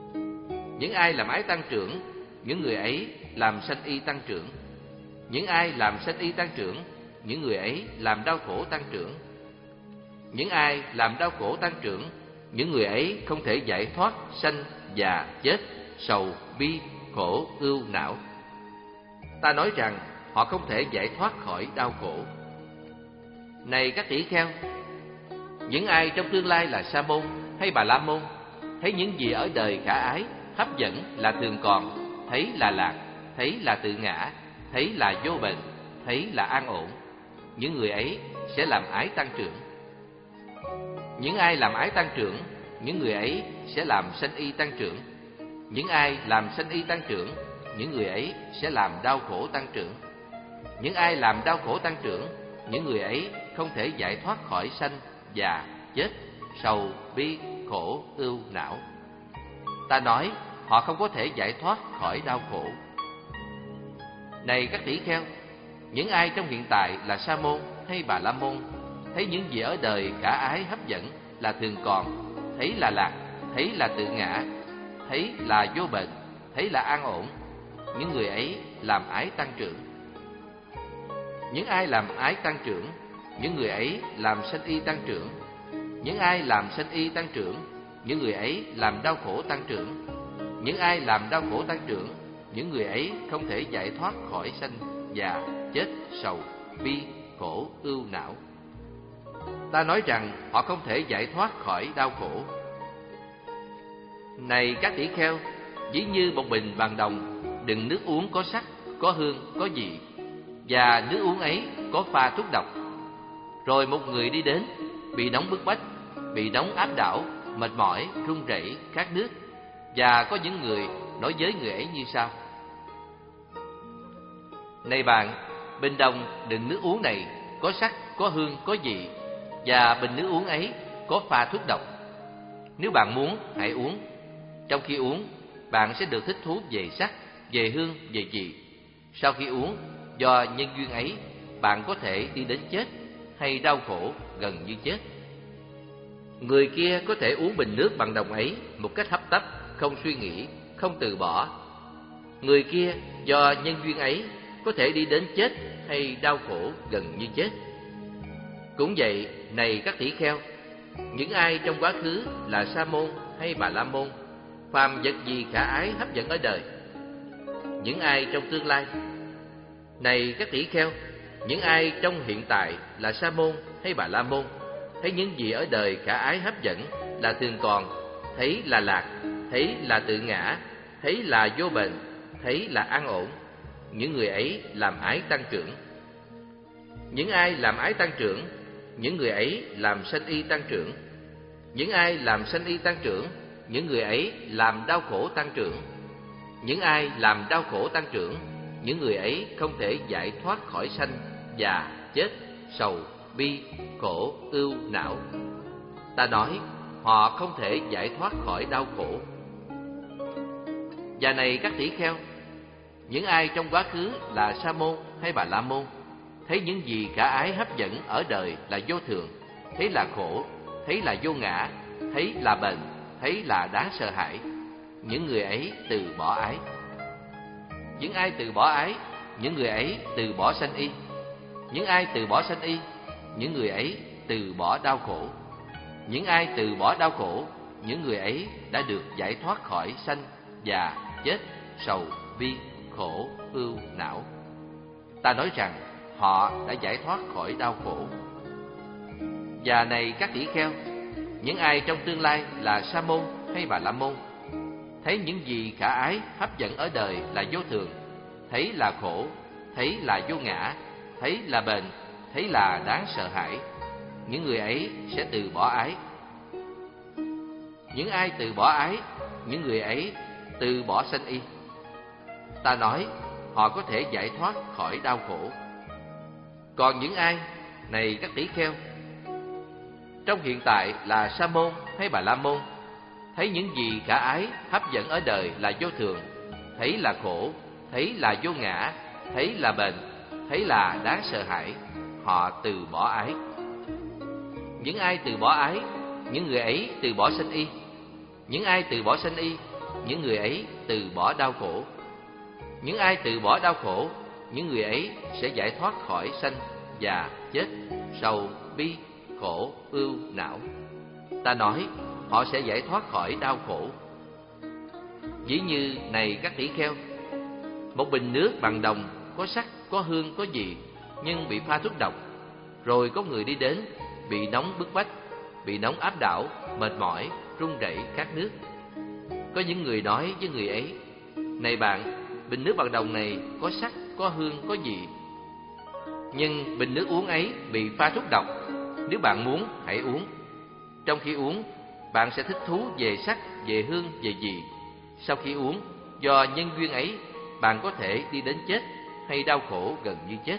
Những ai làm ái tăng trưởng, những người ấy làm sanh y tăng trưởng. Những ai làm sanh y tăng trưởng, những người ấy làm đau khổ tăng trưởng. Những ai làm đau khổ tăng trưởng, những người ấy không thể giải thoát sanh, già, chết, sầu, bi, khổ, ưu, não. Ta nói rằng họ không thể giải thoát khỏi đau khổ. Này các tỷ kheo, những ai trong tương lai là Sa môn hay Bà La môn, thấy những gì ở đời khả ái, hấp dẫn là thường còn, thấy là lạc, thấy là tự ngã, thấy là vô bệnh, thấy là an ổn, những người ấy sẽ làm ái tăng trưởng. Những ai làm ái tăng trưởng, những người ấy sẽ làm sanh y tăng trưởng. Những ai làm sanh y tăng trưởng, những người ấy sẽ làm đau khổ tăng trưởng. Những ai làm đau khổ tăng trưởng, những người ấy không thể giải thoát khỏi sanh, già, chết, sầu, bi, khổ, ưu, não. Ta nói họ không có thể giải thoát khỏi đau khổ. Này các tỷ kheo, những ai trong hiện tại là Sa môn hay Bà La môn, thấy những gì ở đời khả ái hấp dẫn là thường còn, thấy là lạc, thấy là tự ngã, thấy là vô bệnh, thấy là an ổn, những người ấy làm ái tăng trưởng. Những ai làm ái tăng trưởng, những người ấy làm sanh y tăng trưởng. Những ai làm sanh y tăng trưởng, những người ấy làm đau khổ tăng trưởng. Những ai làm đau khổ tăng trưởng, những người ấy không thể giải thoát khỏi sanh, già, chết, sầu, bi, khổ, ưu, não. Ta nói rằng họ không thể giải thoát khỏi đau khổ. Này các tỷ kheo, ví như một bình bằng đồng đựng nước uống có sắc, có hương, có vị, và nước uống ấy có pha thuốc độc. Rồi một người đi đến, bị nóng bức bách, bị nóng áp đảo, mệt mỏi, run rẩy, khát nước. Và có những người nói với người ấy như sau: Này bạn, bình đồng đựng nước uống này có sắc, có hương, có vị, và bình nước uống ấy có pha thuốc độc. Nếu bạn muốn, hãy uống. Trong khi uống, bạn sẽ được thích thú về sắc, về hương, về vị. Sau khi uống, do nhân duyên ấy, bạn có thể đi đến chết hay đau khổ gần như chết. Người kia có thể uống bình nước bằng đồng ấy một cách hấp tấp, không suy nghĩ, không từ bỏ. Người kia do nhân duyên ấy có thể đi đến chết hay đau khổ gần như chết. Cũng vậy, này các tỷ kheo, những ai trong quá khứ là Sa môn hay Bà La môn, phàm vật gì khả ái hấp dẫn ở đời. Những ai trong tương lai, này các tỷ kheo, những ai trong hiện tại là Sa môn hay Bà La môn, thấy những gì ở đời khả ái hấp dẫn là thường còn, thấy là lạc, thấy là tự ngã, thấy là vô bệnh, thấy là an ổn, những người ấy làm ái tăng trưởng. Những ai làm ái tăng trưởng, những người ấy làm sanh y tăng trưởng. Những ai làm sanh y tăng trưởng, những người ấy làm đau khổ tăng trưởng. Những ai làm đau khổ tăng trưởng, những người ấy không thể giải thoát khỏi sanh, già, chết, sầu, bi, khổ, ưu, não. Ta nói họ không thể giải thoát khỏi đau khổ. Và này các tỷ kheo, những ai trong quá khứ là Sa môn hay Bà La môn, thấy những gì khả ái hấp dẫn ở đời là vô thường, thấy là khổ, thấy là vô ngã, thấy là bệnh, thấy là đáng sợ hãi, những người ấy từ bỏ ái. Những ai từ bỏ ái, những người ấy từ bỏ sanh y. Những ai từ bỏ sanh y, những người ấy từ bỏ đau khổ. Những ai từ bỏ đau khổ, những người ấy đã được giải thoát khỏi sanh, già, chết, sầu, bi, khổ, ưu, não. Ta nói rằng họ đã giải thoát khỏi đau khổ. Và này các tỷ kheo, những ai trong tương lai là Sa môn hay Bà La môn, thấy những gì khả ái hấp dẫn ở đời là vô thường, thấy là khổ, thấy là vô ngã, thấy là bệnh, thấy là đáng sợ hãi, những người ấy sẽ từ bỏ ái. Những ai từ bỏ ái, những người ấy từ bỏ sanh y. Ta nói họ có thể giải thoát khỏi đau khổ. Còn những ai, này các tỷ kheo, trong hiện tại là Sa môn hay Bà La môn, thấy những gì khả ái hấp dẫn ở đời là vô thường, thấy là khổ, thấy là vô ngã, thấy là bệnh, thấy là đáng sợ hãi, họ từ bỏ ái. Những ai từ bỏ ái, những người ấy từ bỏ sanh y. Những ai từ bỏ sanh y, những người ấy từ bỏ đau khổ. Những ai từ bỏ đau khổ, những người ấy sẽ giải thoát khỏi sanh, già, chết, sầu, bi, khổ, ưu, não. Ta nói, họ sẽ giải thoát khỏi đau khổ. Ví như này các tỷ kheo, một bình nước bằng đồng, có sắc, có hương, có vị, nhưng bị pha thuốc độc. Rồi có người đi đến, bị nóng bức bách, bị nóng áp đảo, mệt mỏi, run rẩy khát nước. Có những người nói với người ấy, này bạn, bình nước bằng đồng này có sắc, có hương, có vị, nhưng bình nước uống ấy bị pha thuốc độc. Nếu bạn muốn, hãy uống. Trong khi uống, bạn sẽ thích thú về sắc, về hương, về vị. Sau khi uống, do nhân duyên ấy, bạn có thể đi đến chết hay đau khổ gần như chết.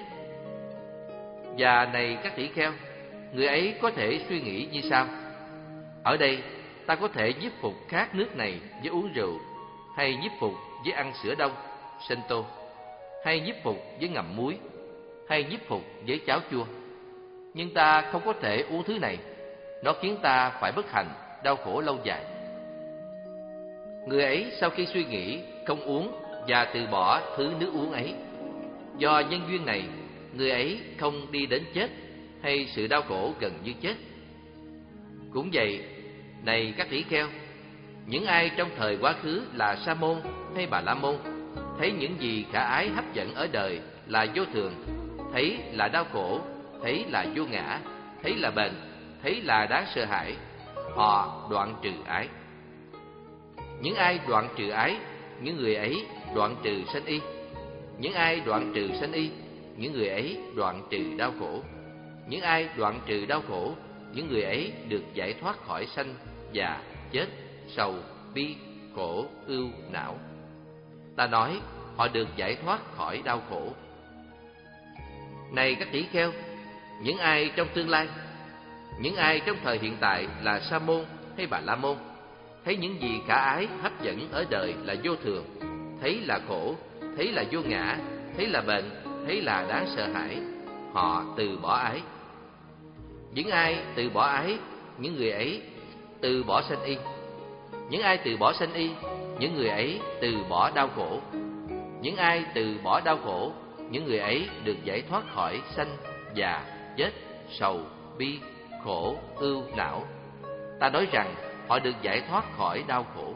Và này các tỷ kheo, người ấy có thể suy nghĩ như sau: ở đây, ta có thể nhiếp phục khát nước này với uống rượu, hay nhiếp phục với ăn sữa đông, sento, hay nhiếp phục với ngậm muối, hay nhiếp phục với cháo chua. Nhưng ta không có thể uống thứ này, nó khiến ta phải bất hạnh, đau khổ lâu dài. Người ấy sau khi suy nghĩ không uống và từ bỏ thứ nước uống ấy, do nhân duyên này, người ấy không đi đến chết hay sự đau khổ gần như chết. Cũng vậy, này các tỷ kheo, những ai trong thời quá khứ là Sa môn hay Bà La môn thấy những gì khả ái hấp dẫn ở đời là vô thường, thấy là đau khổ, thấy là vô ngã, thấy là bền, thấy là đáng sợ hãi, họ đoạn trừ ái. Những ai đoạn trừ ái, những người ấy đoạn trừ sanh y. Những ai đoạn trừ sanh y, những người ấy đoạn trừ đau khổ. Những ai đoạn trừ đau khổ, những người ấy được giải thoát khỏi sanh, già, chết, sầu, bi, khổ, ưu, não. Ta nói, họ được giải thoát khỏi đau khổ. Này các tỷ kheo, những ai trong tương lai, những ai trong thời hiện tại là Sa môn hay Bà La môn thấy những gì khả ái hấp dẫn ở đời là vô thường, thấy là khổ, thấy là vô ngã, thấy là bệnh, thấy là đáng sợ hãi, họ từ bỏ ái. Những ai từ bỏ ái, những người ấy từ bỏ sanh y. Những ai từ bỏ sanh y, những người ấy từ bỏ đau khổ. Những ai từ bỏ đau khổ, những người ấy được giải thoát khỏi sanh, già, chết, sầu, bi, khổ, ưu, não. Ta nói rằng họ được giải thoát khỏi đau khổ.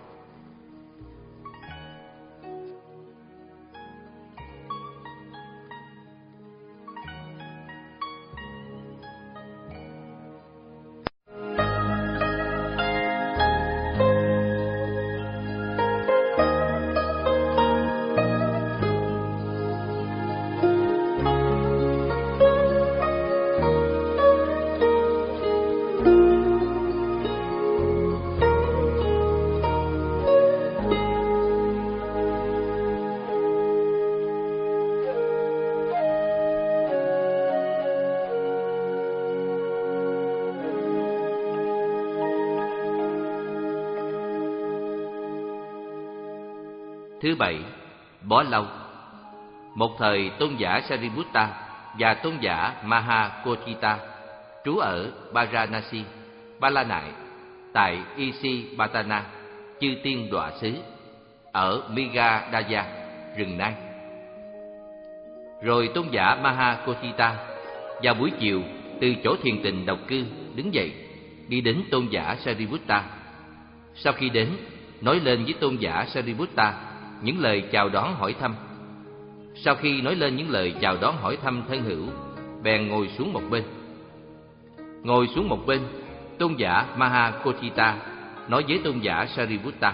Thứ bảy, bỏ lâu. Một thời tôn giả Sariputta và tôn giả Mahakothita trú ở Varanasi, Ba La Nại, tại Isipatana, chư tiên đọa xứ, ở Migadaya, rừng Nai. Rồi tôn giả Mahakothita vào buổi chiều từ chỗ thiền tịnh độc cư đứng dậy, đi đến tôn giả Sariputta. Sau khi đến, nói lên với tôn giả Sariputta những lời chào đón hỏi thăm. Sau khi nói lên những lời chào đón hỏi thăm thân hữu, bèn ngồi xuống một bên. Ngồi xuống một bên, tôn giả Mahakothita nói với tôn giả Sariputta: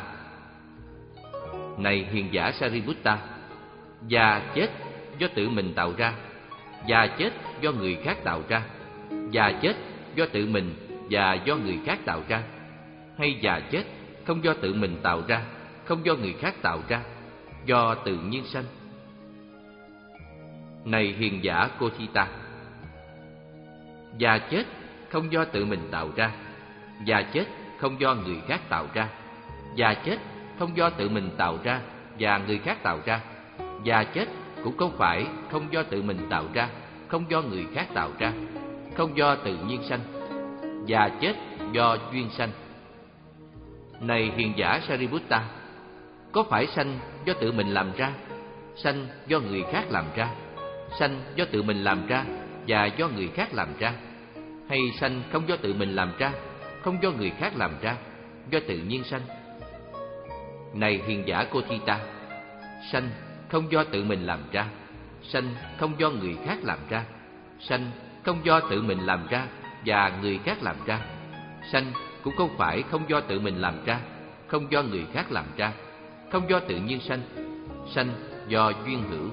Này hiền giả Sariputta, già chết do tự mình tạo ra, già chết do người khác tạo ra, già chết do tự mình và do người khác tạo ra, hay già chết không do tự mình tạo ra, không do người khác tạo ra, do tự nhiên sanh? Này hiền giả Kothita, già chết không do tự mình tạo ra, già chết không do người khác tạo ra, già chết không do tự mình tạo ra và người khác tạo ra, già chết cũng không phải không do tự mình tạo ra, không do người khác tạo ra, không do tự nhiên sanh, già chết do duyên sanh. Này hiền giả Sariputta, có phải sanh do tự mình làm ra, sanh do người khác làm ra, sanh do tự mình làm ra và do người khác làm ra, hay sanh không do tự mình làm ra, không do người khác làm ra, do tự nhiên sanh? Này hiền giả Cô-thi-ta, sanh không do tự mình làm ra, sanh không do người khác làm ra, sanh không do tự mình làm ra và người khác làm ra, sanh cũng không phải không do tự mình làm ra, không do người khác làm ra, không do tự nhiên sanh, sanh do duyên hữu.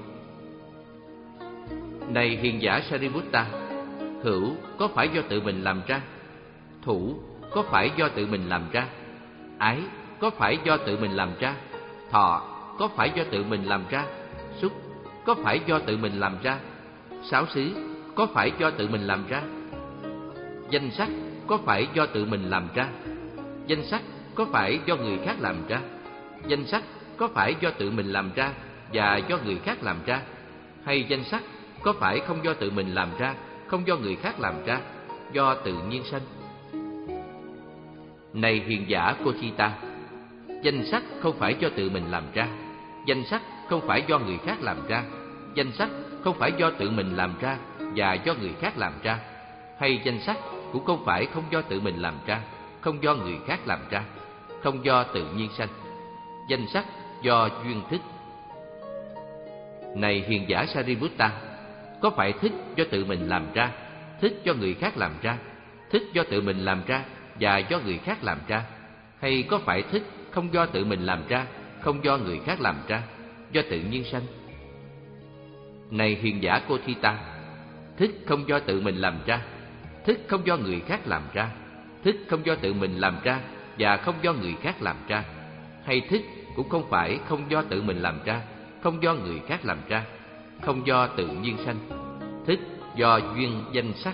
Này hiền giả Sariputta, hữu có phải do tự mình làm ra, thủ có phải do tự mình làm ra, ái có phải do tự mình làm ra, thọ có phải do tự mình làm ra, xúc có phải do tự mình làm ra, sáu xứ có phải do tự mình làm ra, danh sắc có phải do tự mình làm ra, danh sắc có phải do người khác làm ra, danh sắc có phải do tự mình làm ra và do người khác làm ra, hay danh sắc có phải không do tự mình làm ra, không do người khác làm ra, do tự nhiên sanh? Này hiền giả Cô-thi-ta, danh sắc không phải do tự mình làm ra, danh sắc không phải do người khác làm ra, danh sắc không phải do tự mình làm ra và do người khác làm ra, hay danh sắc cũng không phải không do tự mình làm ra, không do người khác làm ra, không do tự nhiên sanh. Danh sắc do duyên thức. Này hiền giả Sariputta, có phải thức do tự mình làm ra, thức do người khác làm ra, thức do tự mình làm ra và do người khác làm ra, hay có phải thức không do tự mình làm ra, không do người khác làm ra, do tự nhiên sanh? Này hiền giả Cô-thi-ta, thức không do tự mình làm ra, thức không do người khác làm ra, thức không do tự mình làm ra và không do người khác làm ra, hay thức cũng không phải không do tự mình làm ra, không do người khác làm ra, không do tự nhiên sanh, thức do duyên danh sắc.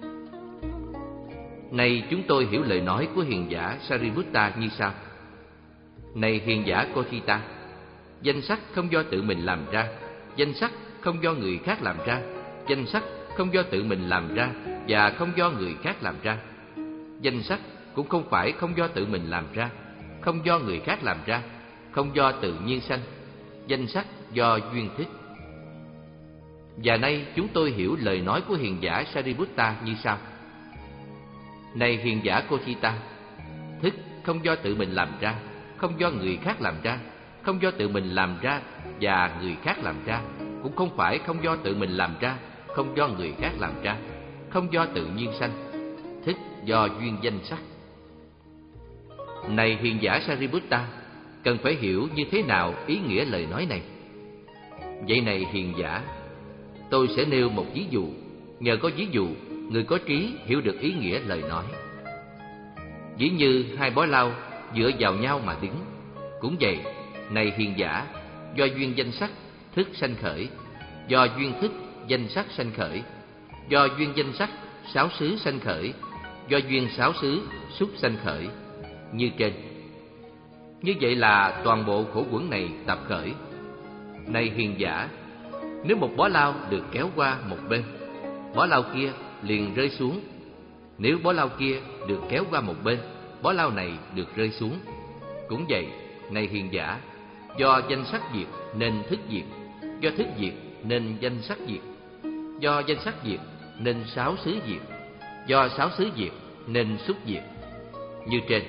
Này chúng tôi hiểu lời nói của hiền giả Sariputta như sau. Này hiền giả Cô-thi-ta, danh sắc không do tự mình làm ra, danh sắc không do người khác làm ra, danh sắc không do tự mình làm ra và không do người khác làm ra, danh sắc cũng không phải không do tự mình làm ra, không do người khác làm ra, không do tự nhiên sanh, danh sắc do duyên thức. Và nay chúng tôi hiểu lời nói của hiền giả Sariputta như sau. Này hiền giả Cô-thi-ta, thức không do tự mình làm ra, không do người khác làm ra, không do tự mình làm ra và người khác làm ra, cũng không phải không do tự mình làm ra, không do người khác làm ra, không do tự nhiên sanh, thức do duyên danh sắc. Này hiền giả Sariputta, cần phải hiểu như thế nào ý nghĩa lời nói này? Vậy này hiền giả, tôi sẽ nêu một ví dụ, nhờ có ví dụ, người có trí hiểu được ý nghĩa lời nói. Ví như hai bó lau dựa vào nhau mà đứng. Cũng vậy, này hiền giả, do duyên danh sắc, thức sanh khởi, do duyên thức, danh sắc sanh khởi, do duyên danh sắc, sáu xứ sanh khởi, do duyên sáu xứ, xúc sanh khởi, như trên. Như vậy là toàn bộ khổ uẩn này tập khởi. Này hiền giả, nếu một bó lau được kéo qua một bên, bó lau kia liền rơi xuống. Nếu bó lau kia được kéo qua một bên, bó lau này được rơi xuống. Cũng vậy, này hiền giả, do danh sắc diệt nên thức diệt, do thức diệt nên danh sắc diệt, do danh sắc diệt nên sáu xứ diệt, do sáu xứ diệt nên xúc diệt, như trên.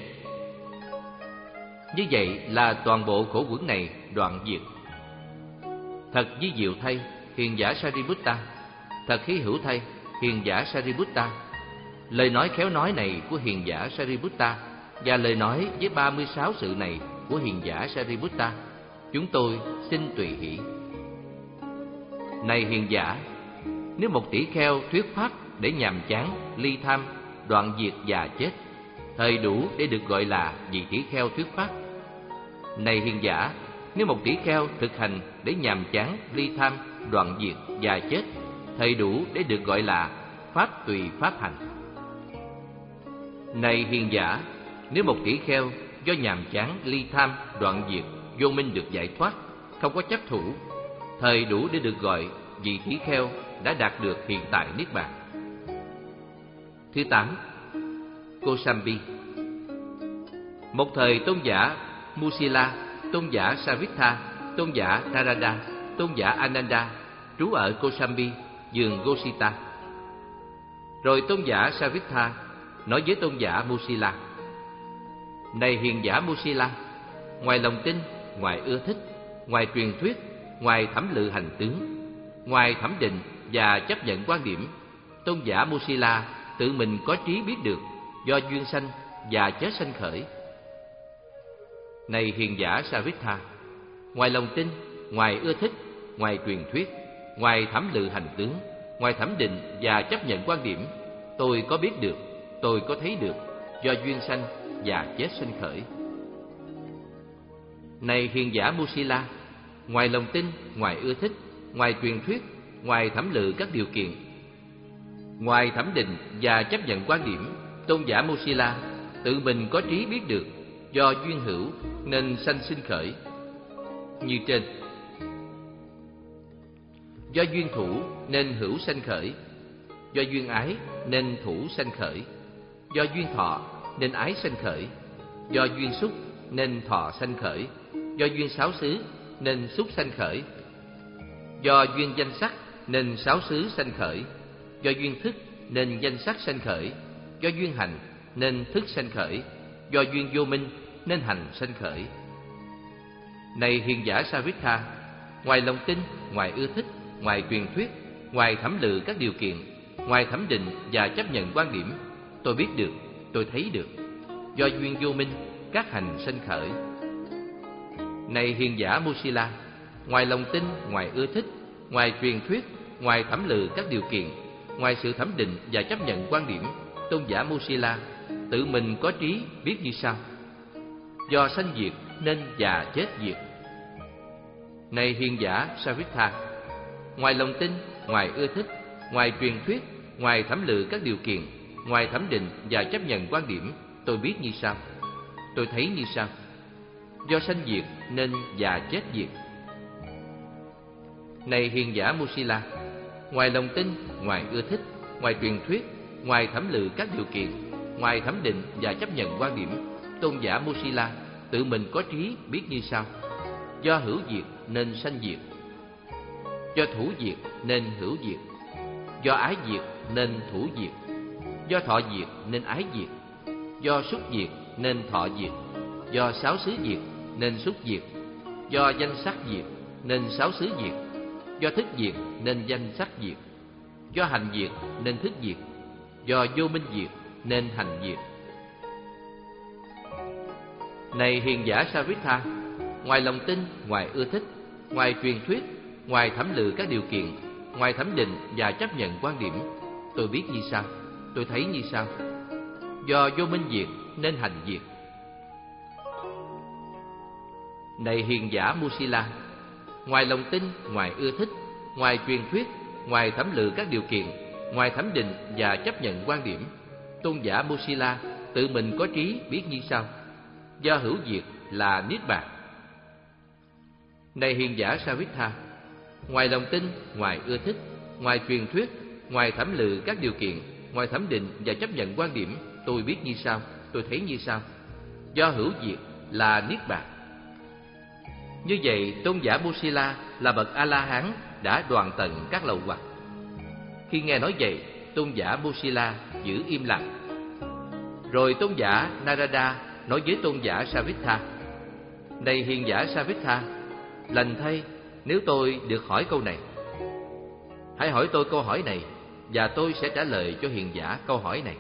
Như vậy là toàn bộ khổ uẩn này đoạn diệt. Thật vi diệu thay, hiền giả Sariputta, thật hy hữu thay, hiền giả Sariputta. Lời nói khéo nói này của hiền giả Sariputta và lời nói với ba mươi sáu sự này của hiền giả Sariputta, chúng tôi xin tùy hỷ. Này hiền giả, nếu một tỷ kheo thuyết pháp để nhàm chán, ly tham, đoạn diệt và chết, thời đủ để được gọi là vị tỷ kheo thuyết pháp. Này hiền giả, nếu một tỷ kheo thực hành để nhàm chán, ly tham, đoạn diệt và chết, thời đủ để được gọi là pháp tùy pháp hành. Này hiền giả, nếu một tỷ kheo do nhàm chán, ly tham, đoạn diệt, vô minh được giải thoát, không có chấp thủ, thời đủ để được gọi vị tỷ kheo đã đạt được hiện tại niết bàn. Thứ tám, Kosambi. Một thời tôn giả Musila tôn giả Savitha, tôn giả Narada, tôn giả Ananda trú ở Kosambi, vườn Gosita. Rồi tôn giả Savitha nói với tôn giả Musila: Này hiền giả Musila, ngoài lòng tin, ngoài ưa thích, ngoài truyền thuyết, ngoài thẩm lự hành tướng, ngoài thẩm định và chấp nhận quan điểm, tôn giả Musila tự mình có trí biết được do duyên sanh và chết sanh khởi. Này hiền giả Savitha, ngoài lòng tin, ngoài ưa thích, ngoài truyền thuyết, ngoài thẩm lự hành tướng, ngoài thẩm định và chấp nhận quan điểm, tôi có biết được, tôi có thấy được do duyên sanh và chết sanh khởi. Này hiền giả Musila, ngoài lòng tin, ngoài ưa thích, ngoài truyền thuyết, ngoài thẩm lự các điều kiện, ngoài thẩm định và chấp nhận quan điểm, tôn giả Musila tự mình có trí biết được do duyên hữu nên sanh sinh khởi. Như trên: do duyên thủ nên hữu sanh khởi, do duyên ái nên thủ sanh khởi, do duyên thọ nên ái sanh khởi, do duyên xúc nên thọ sanh khởi, do duyên sáu xứ nên xúc sanh khởi, do duyên danh sắc nên sáu xứ sanh khởi, do duyên thức nên danh sắc sanh khởi, do duyên hành nên thức sanh khởi, do duyên vô minh nên hành sanh khởi. Này hiền giả Savitha, ngoài lòng tin, ngoài ưa thích, ngoài truyền thuyết, ngoài thẩm lự các điều kiện, ngoài thẩm định và chấp nhận quan điểm, tôi biết được, tôi thấy được do duyên vô minh các hành sanh khởi. Này hiền giả Musila, ngoài lòng tin, ngoài ưa thích, ngoài truyền thuyết, ngoài thẩm lự các điều kiện, ngoài sự thẩm định và chấp nhận quan điểm, tôn giả Musila tự mình có trí biết như sau: do sanh diệt nên già chết diệt. Này hiền giả Savitha, ngoài lòng tin, ngoài ưa thích, ngoài truyền thuyết, ngoài thẩm lự các điều kiện, ngoài thẩm định và chấp nhận quan điểm, tôi biết như sau, tôi thấy như sau: do sanh diệt nên già chết diệt. Này hiền giả Musila, ngoài lòng tin, ngoài ưa thích, ngoài truyền thuyết, ngoài thẩm lự các điều kiện, ngoài thẩm định và chấp nhận quan điểm, tôn giả Musila tự mình có trí biết như sau: do hữu diệt nên sanh diệt, do thủ diệt nên hữu diệt, do ái diệt nên thủ diệt, do thọ diệt nên ái diệt, do xúc diệt nên thọ diệt, do sáu xứ diệt nên xúc diệt, do danh sắc diệt nên sáu xứ diệt, do thức diệt nên danh sắc diệt, do hành diệt nên thức diệt, do vô minh diệt nên hành diệt. Này hiền giả Savitha, ngoài lòng tin, ngoài ưa thích, ngoài truyền thuyết, ngoài thẩm lự các điều kiện, ngoài thẩm định và chấp nhận quan điểm, tôi biết như sau, tôi thấy như sau: do vô minh diệt nên hành diệt. Này hiền giả Musila, ngoài lòng tin, ngoài ưa thích, ngoài truyền thuyết, ngoài thẩm lự các điều kiện, ngoài thẩm định và chấp nhận quan điểm, tôn giả Musila tự mình có trí biết như sau: do hữu diệt là niết bàn. Này hiền giả Savitha, ngoài lòng tin, ngoài ưa thích, ngoài truyền thuyết, ngoài thẩm lự các điều kiện, ngoài thẩm định và chấp nhận quan điểm, tôi biết như sau, tôi thấy như sau: do hữu diệt là niết bàn. Như vậy, tôn giả Musila là bậc A-la-hán đã đoạn tận các lậu hoặc. Khi nghe nói vậy, tôn giả Musila giữ im lặng. Rồi tôn giả Narada nói với tôn giả Savitha: Này hiền giả Savitha, lành thay nếu tôi được hỏi câu này. Hãy hỏi tôi câu hỏi này, và tôi sẽ trả lời cho hiền giả câu hỏi này.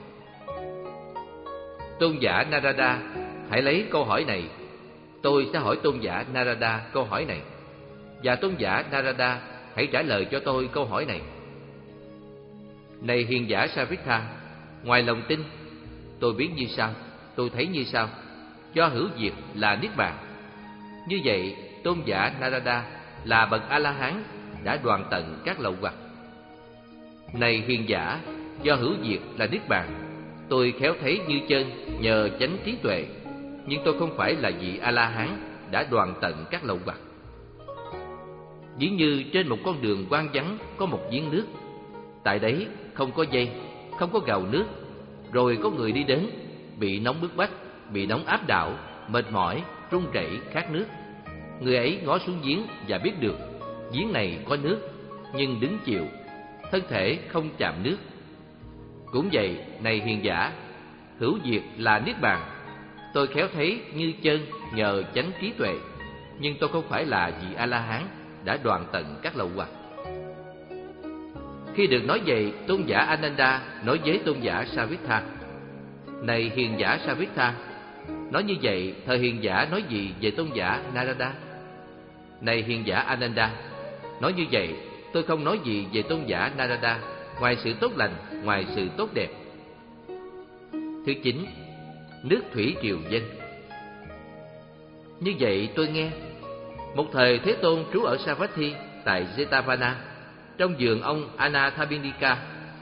Tôn giả Narada, hãy lấy câu hỏi này. Tôi sẽ hỏi tôn giả Narada câu hỏi này, và tôn giả Narada hãy trả lời cho tôi câu hỏi này. Này hiền giả Savitha, ngoài lòng tin, tôi biết như sau, tôi thấy như sau: do hữu diệt là niết bàn. Như vậy, tôn giả Narada là bậc A-la-hán đã đoạn tận các lậu hoặc. Này hiền giả, do hữu diệt là niết bàn, tôi khéo thấy như chân nhờ chánh trí tuệ, nhưng tôi không phải là vị A-la-hán đã đoạn tận các lậu hoặc. Ví như trên một con đường hoang vắng có một giếng nước, tại đấy không có dây, không có gào nước. Rồi có người đi đến, bị nóng bức bách, bị nóng áp đảo, mệt mỏi, run rẩy khát nước. Người ấy ngó xuống giếng và biết được giếng này có nước, nhưng đứng chịu, thân thể không chạm nước. Cũng vậy, này hiền giả, hữu diệt là niết bàn. Tôi khéo thấy như chân nhờ chánh trí tuệ, nhưng tôi không phải là vị A-la-hán đã đoạn tận các lậu hoặc. Khi được nói vậy, tôn giả Ananda nói với tôn giả Savitha: Này hiền giả Savitha, nói như vậy, thời hiền giả nói gì về tôn giả Narada? Này hiền giả Ananda, nói như vậy, tôi không nói gì về tôn giả Narada, ngoài sự tốt lành, ngoài sự tốt đẹp. Thứ chín, nước thủy triều dân. Như vậy tôi nghe, một thời Thế Tôn trú ở Savatthi tại Jetavana, trong vườn ông Anathapindika.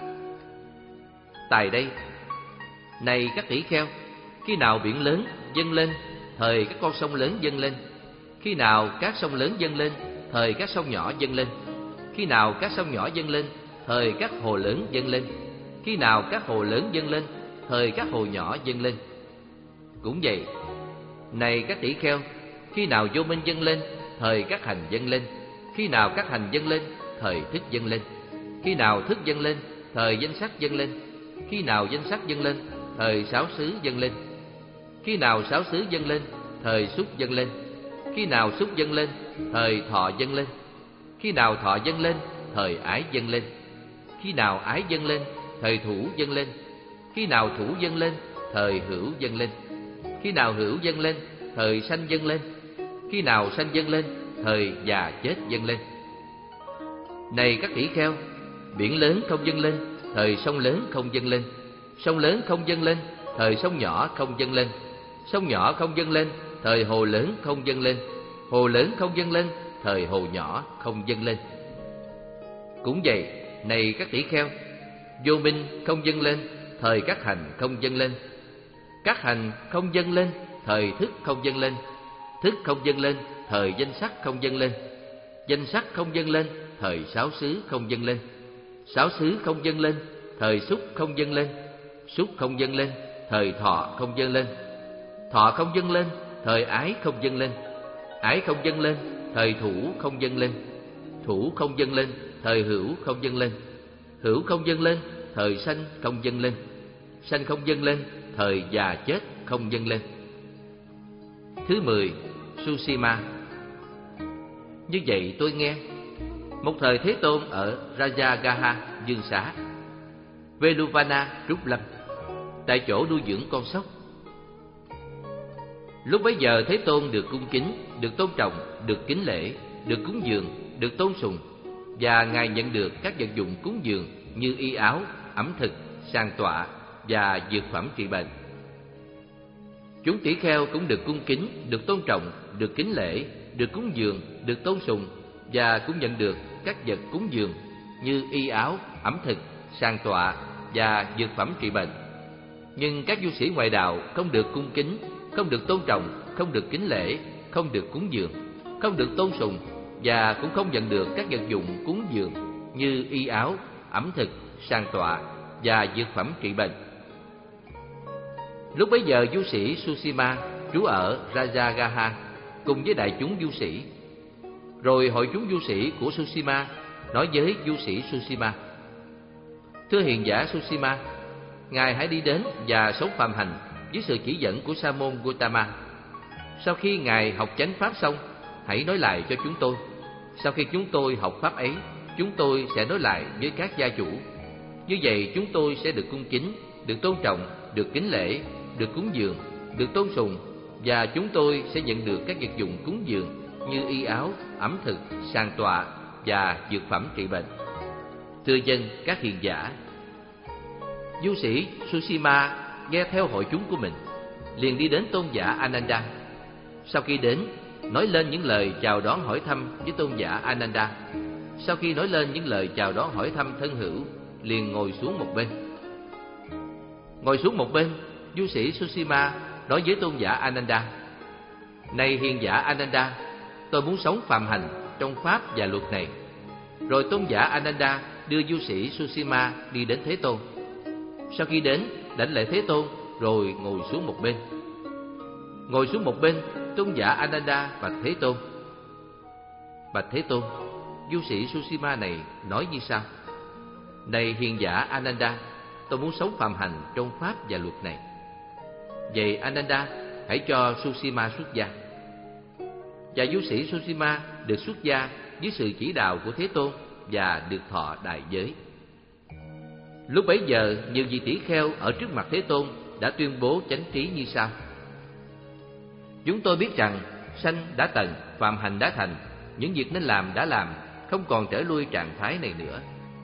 Tại đây, này các tỷ kheo, khi nào biển lớn dâng lên, thời các con sông lớn dâng lên. Khi nào các sông lớn dâng lên, thời các sông nhỏ dâng lên. Khi nào các sông nhỏ dâng lên, thời các hồ lớn dâng lên. Khi nào các hồ lớn dâng lên, thời các hồ nhỏ dâng lên. Cũng vậy, này các tỷ kheo, khi nào vô minh dâng lên, thời các hành dâng lên. Khi nào các hành dâng lên, thời thức dâng lên. Khi nào thức dâng lên, thời danh sắc dâng lên. Khi nào danh sắc dâng lên, thời sáu xứ dâng lên. Khi nào sáu xứ dâng lên, thời xúc dâng lên. Khi nào xúc dâng lên, thời thọ dâng lên. Khi nào thọ dâng lên, thời ái dâng lên. Khi nào ái dâng lên, thời thủ dâng lên. Khi nào thủ dâng lên, thời hữu dâng lên. Khi nào hữu dâng lên, thời sanh dâng lên. Khi nào sanh dâng lên, thời già chết dâng lên. Này các tỷ kheo, biển lớn không dâng lên, thời sông lớn không dâng lên. Sông lớn không dâng lên, thời sông nhỏ không dâng lên. Sông nhỏ không dâng lên, thời hồ lớn không dâng lên. Hồ lớn không dâng lên, thời hồ nhỏ không dâng lên. Cũng vậy, này các tỷ kheo, vô minh không dâng lên, thời các hành không dâng lên. Các hành không dâng lên, thời thức không dâng lên. Thức không dâng lên, thời danh sắc không dâng lên. Danh sắc không dâng lên, thời sáu xứ không dâng lên. Sáu xứ không dâng lên, thời xúc không dâng lên. Xúc không dâng lên, thời thọ không dâng lên. Thọ không dâng lên, thời ái không dâng lên. Ái không dâng lên, thời thủ không dâng lên. Thủ không dâng lên, thời hữu không dâng lên. Hữu không dâng lên, thời sanh không dâng lên. Sanh không dâng lên, thời già chết không dâng lên. Thứ mười, Susima. Như vậy tôi nghe, một thời Thế Tôn ở Rajagaha Dương Xá, Veluvana Trúc Lâm, tại chỗ nuôi dưỡng con sóc. Lúc bấy giờ Thế Tôn được cung kính, được tôn trọng, được kính lễ, được cúng dường, được tôn sùng, và Ngài nhận được các vật dụng cúng dường như y áo, ẩm thực, sàng tọa và dược phẩm trị bệnh. Chúng tỷ kheo cũng được cung kính, được tôn trọng, được kính lễ, được cúng dường, được tôn sùng, và cũng nhận được các vật cúng dường như y áo, ẩm thực, sàng tọa và dược phẩm trị bệnh. Nhưng các du sĩ ngoại đạo không được cung kính, không được tôn trọng, không được kính lễ, không được cúng dường, không được tôn sùng, và cũng không nhận được các vật dụng cúng dường như y áo, ẩm thực, sàng tọa và dược phẩm trị bệnh. Lúc bấy giờ du sĩ Susima trú ở Rajagaha cùng với đại chúng du sĩ. Rồi hội chúng du sĩ của Susima nói với du sĩ Susima: Thưa hiền giả Susima, Ngài hãy đi đến và sống phàm hành với sự chỉ dẫn của Sa môn Gotama. Sau khi Ngài học chánh pháp xong, hãy nói lại cho chúng tôi. Sau khi chúng tôi học pháp ấy, chúng tôi sẽ nói lại với các gia chủ. Như vậy chúng tôi sẽ được cung kính, được tôn trọng, được kính lễ, được cúng dường, được tôn sùng, và chúng tôi sẽ nhận được các vật dụng cúng dường như y áo, ẩm thực, sàng tọa và dược phẩm trị bệnh. Thưa dân các hiền giả, du sĩ Susima nghe theo hội chúng của mình, liền đi đến tôn giả Ananda. Sau khi đến, nói lên những lời chào đón hỏi thăm với tôn giả Ananda. Sau khi nói lên những lời chào đón hỏi thăm thân hữu, liền ngồi xuống một bên. Ngồi xuống một bên, du sĩ Susima nói với tôn giả Ananda: Này hiền giả Ananda, tôi muốn sống phàm hành trong pháp và luật này. Rồi tôn giả Ananda đưa du sĩ Susima đi đến Thế Tôn. Sau khi đến, đảnh lễ Thế Tôn, rồi ngồi xuống một bên. Ngồi xuống một bên, tôn giả Ananda và Thế Tôn Bạch Thế Tôn, du sĩ Susima này nói như sau: Này hiền giả Ananda, tôi muốn sống phạm hành trong pháp và luật này. Vậy Ananda, hãy cho Susima xuất gia. Và du sĩ Susima được xuất gia dưới sự chỉ đạo của Thế Tôn và được thọ đại giới. Lúc bấy giờ, nhiều vị tỷ kheo ở trước mặt Thế Tôn đã tuyên bố chánh trí như sau: Chúng tôi biết rằng sanh đã tận, phạm hành đã thành, những việc nên làm đã làm, không còn trở lui trạng thái này nữa.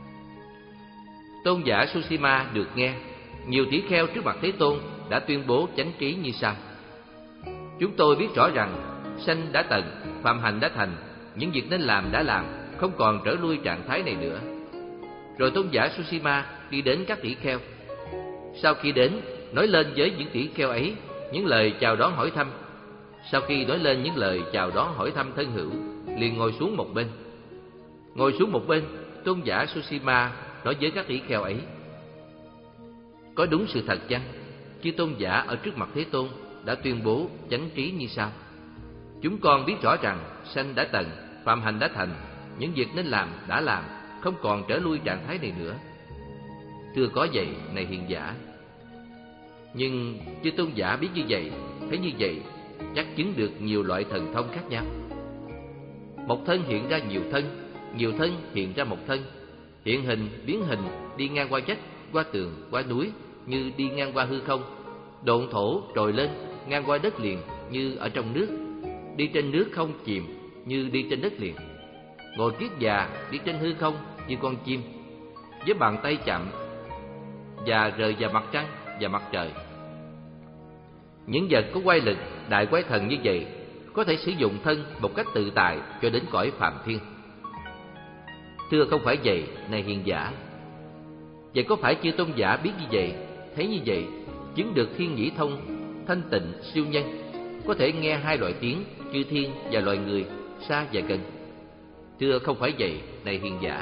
Tôn giả Susima được nghe, nhiều tỷ kheo trước mặt Thế Tôn đã tuyên bố chánh trí như sau: Chúng tôi biết rõ rằng sanh đã tận, phạm hành đã thành, những việc nên làm đã làm, không còn trở lui trạng thái này nữa. Rồi tôn giả Susima đi đến các tỷ kheo. Sau khi đến, nói lên với những tỷ kheo ấy những lời chào đón hỏi thăm. Sau khi nói lên những lời chào đón hỏi thăm thân hữu, liền ngồi xuống một bên. Ngồi xuống một bên, tôn giả Susima nói với các tỷ kheo ấy: Có đúng sự thật chăng? Chư tôn giả ở trước mặt Thế Tôn đã tuyên bố chánh trí như sau: Chúng con biết rõ rằng sanh đã tận, phạm hành đã thành, những việc nên làm đã làm, không còn trở lui trạng thái này nữa. Thưa có vậy, này hiền giả. Nhưng chư tôn giả biết như vậy, thấy như vậy, chắc chứng được nhiều loại thần thông khác nhau. Một thân hiện ra nhiều thân, nhiều thân hiện ra một thân, hiện hình, biến hình, đi ngang qua vách, qua tường, qua núi, như đi ngang qua hư không, độn thổ trồi lên, ngang qua đất liền, như ở trong nước, đi trên nước không chìm, như đi trên đất liền, ngồi kiết già, đi trên hư không, như con chim, với bàn tay chạm và rời vào mặt trăng và mặt trời. Những vật có quay lực, đại quái thần như vậy có thể sử dụng thân một cách tự tại cho đến cõi phàm thiên. Thưa không phải vậy, này hiền giả. Vậy có phải chư tôn giả biết như vậy, thấy như vậy, chứng được thiên nhĩ thông, thanh tịnh, siêu nhân, có thể nghe hai loại tiếng, chư thiên và loài người, xa và gần? Thưa không phải vậy, này hiền giả.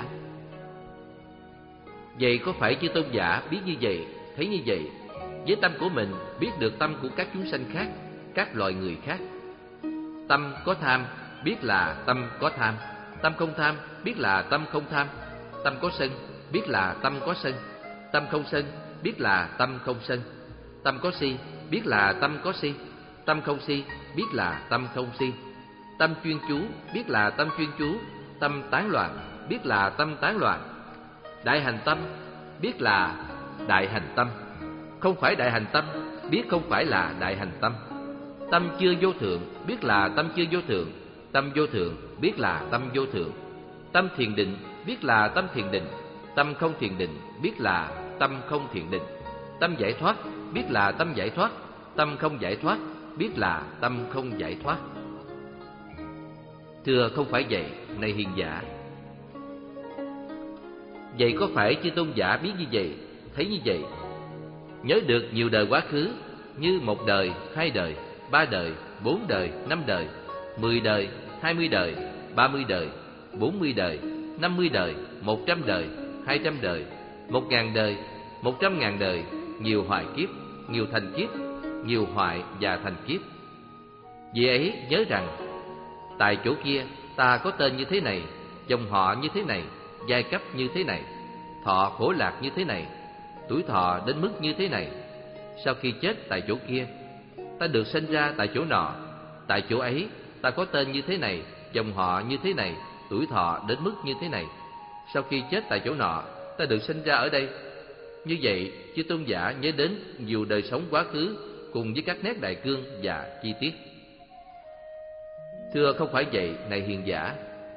Vậy có phải chư tôn giả biết như vậy, thấy như vậy, với tâm của mình biết được tâm của các chúng sanh khác, các loài người khác? Tâm có tham, biết là tâm có tham. Tâm không tham, biết là tâm không tham. Tâm có sân, biết là tâm có sân. Tâm không sân, biết là tâm không sân. Tâm có si, biết là tâm có si. Tâm không si, biết là tâm không si. Tâm chuyên chú, biết là tâm chuyên chú. Tâm tán loạn, biết là tâm tán loạn. Đại hành tâm, biết là đại hành tâm. Không phải đại hành tâm, biết không phải là đại hành tâm. Tâm chưa vô thượng, biết là tâm chưa vô thượng. Tâm vô thượng, biết là tâm vô thượng. Tâm thiền định, biết là tâm thiền định. Tâm không thiền định, biết là tâm không thiền định. Tâm giải thoát, biết là tâm giải thoát. Tâm không giải thoát, biết là tâm không giải thoát. Thưa không phải vậy, này hiền giả. Vậy có phải chư tôn giả biết như vậy, thấy như vậy, nhớ được nhiều đời quá khứ, như một đời, hai đời, ba đời, bốn đời, năm đời, mười đời, hai mươi đời, ba mươi đời, bốn mươi đời, năm mươi đời, một trăm đời, hai trăm đời, một ngàn đời, một trăm ngàn đời, nhiều hoại kiếp, nhiều thành kiếp, nhiều hoại và thành kiếp. Vì ấy nhớ rằng, tại chỗ kia ta có tên như thế này, dòng họ như thế này, giai cấp như thế này, thọ khổ lạc như thế này, tuổi thọ đến mức như thế này. Sau khi chết tại chỗ kia, ta được sinh ra tại chỗ nọ. Tại chỗ ấy ta có tên như thế này, dòng họ như thế này, tuổi thọ đến mức như thế này. Sau khi chết tại chỗ nọ, ta được sinh ra ở đây. Như vậy, chư tôn giả nhớ đến nhiều đời sống quá khứ cùng với các nét đại cương và chi tiết. Thưa không phải vậy, này hiền giả.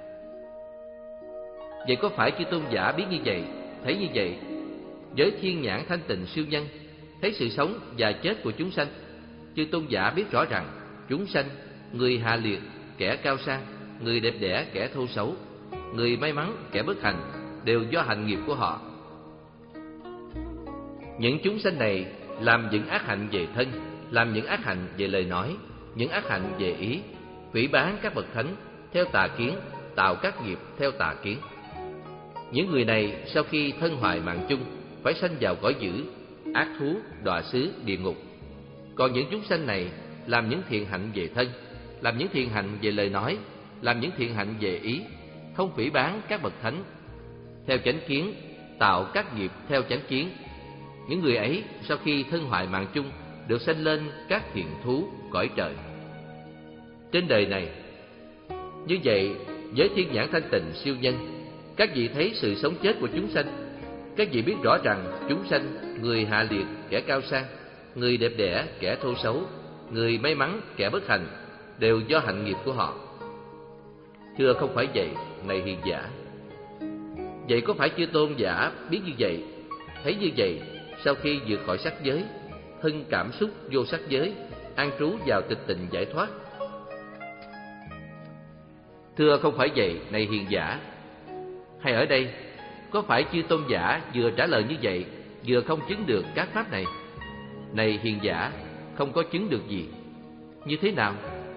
Vậy có phải chư tôn giả biết như vậy, thấy như vậy, với thiên nhãn thanh tịnh siêu nhân, thấy sự sống và chết của chúng sanh? Chư tôn giả biết rõ rằng chúng sanh, người hạ liệt, kẻ cao sang, người đẹp đẽ, kẻ thô xấu, người may mắn, kẻ bất hạnh, đều do hành nghiệp của họ. Những chúng sanh này làm những ác hạnh về thân, làm những ác hạnh về lời nói, những ác hạnh về ý, phỉ báng các bậc thánh theo tà kiến, tạo các nghiệp theo tà kiến. Những người này sau khi thân hoại mạng chung phải sanh vào cõi dữ, ác thú, đọa xứ, địa ngục. Còn những chúng sanh này làm những thiện hạnh về thân, làm những thiện hạnh về lời nói, làm những thiện hạnh về ý, không phỉ báng các bậc thánh. Theo chánh kiến, tạo các nghiệp theo chánh kiến. Những người ấy sau khi thân hoại mạng chung được sanh lên các thiện thú cõi trời. Trên đời này, như vậy, với thiên nhãn thanh tịnh siêu nhân, các vị thấy sự sống chết của chúng sanh. Các vị biết rõ rằng chúng sanh, người hạ liệt, kẻ cao sang, người đẹp đẽ, kẻ thô xấu, người may mắn, kẻ bất hạnh, đều do hạnh nghiệp của họ. Thưa không phải vậy, này hiền giả. Vậy có phải chư tôn giả biết như vậy, thấy như vậy, sau khi vượt khỏi sắc giới, thân cảm xúc vô sắc giới, an trú vào tịch tịnh giải thoát? Thưa không phải vậy, này hiền giả. Hay ở đây, có phải chư tôn giả vừa trả lời như vậy, vừa không chứng được các pháp này? Này hiền giả, không có chứng được gì. Như thế nào?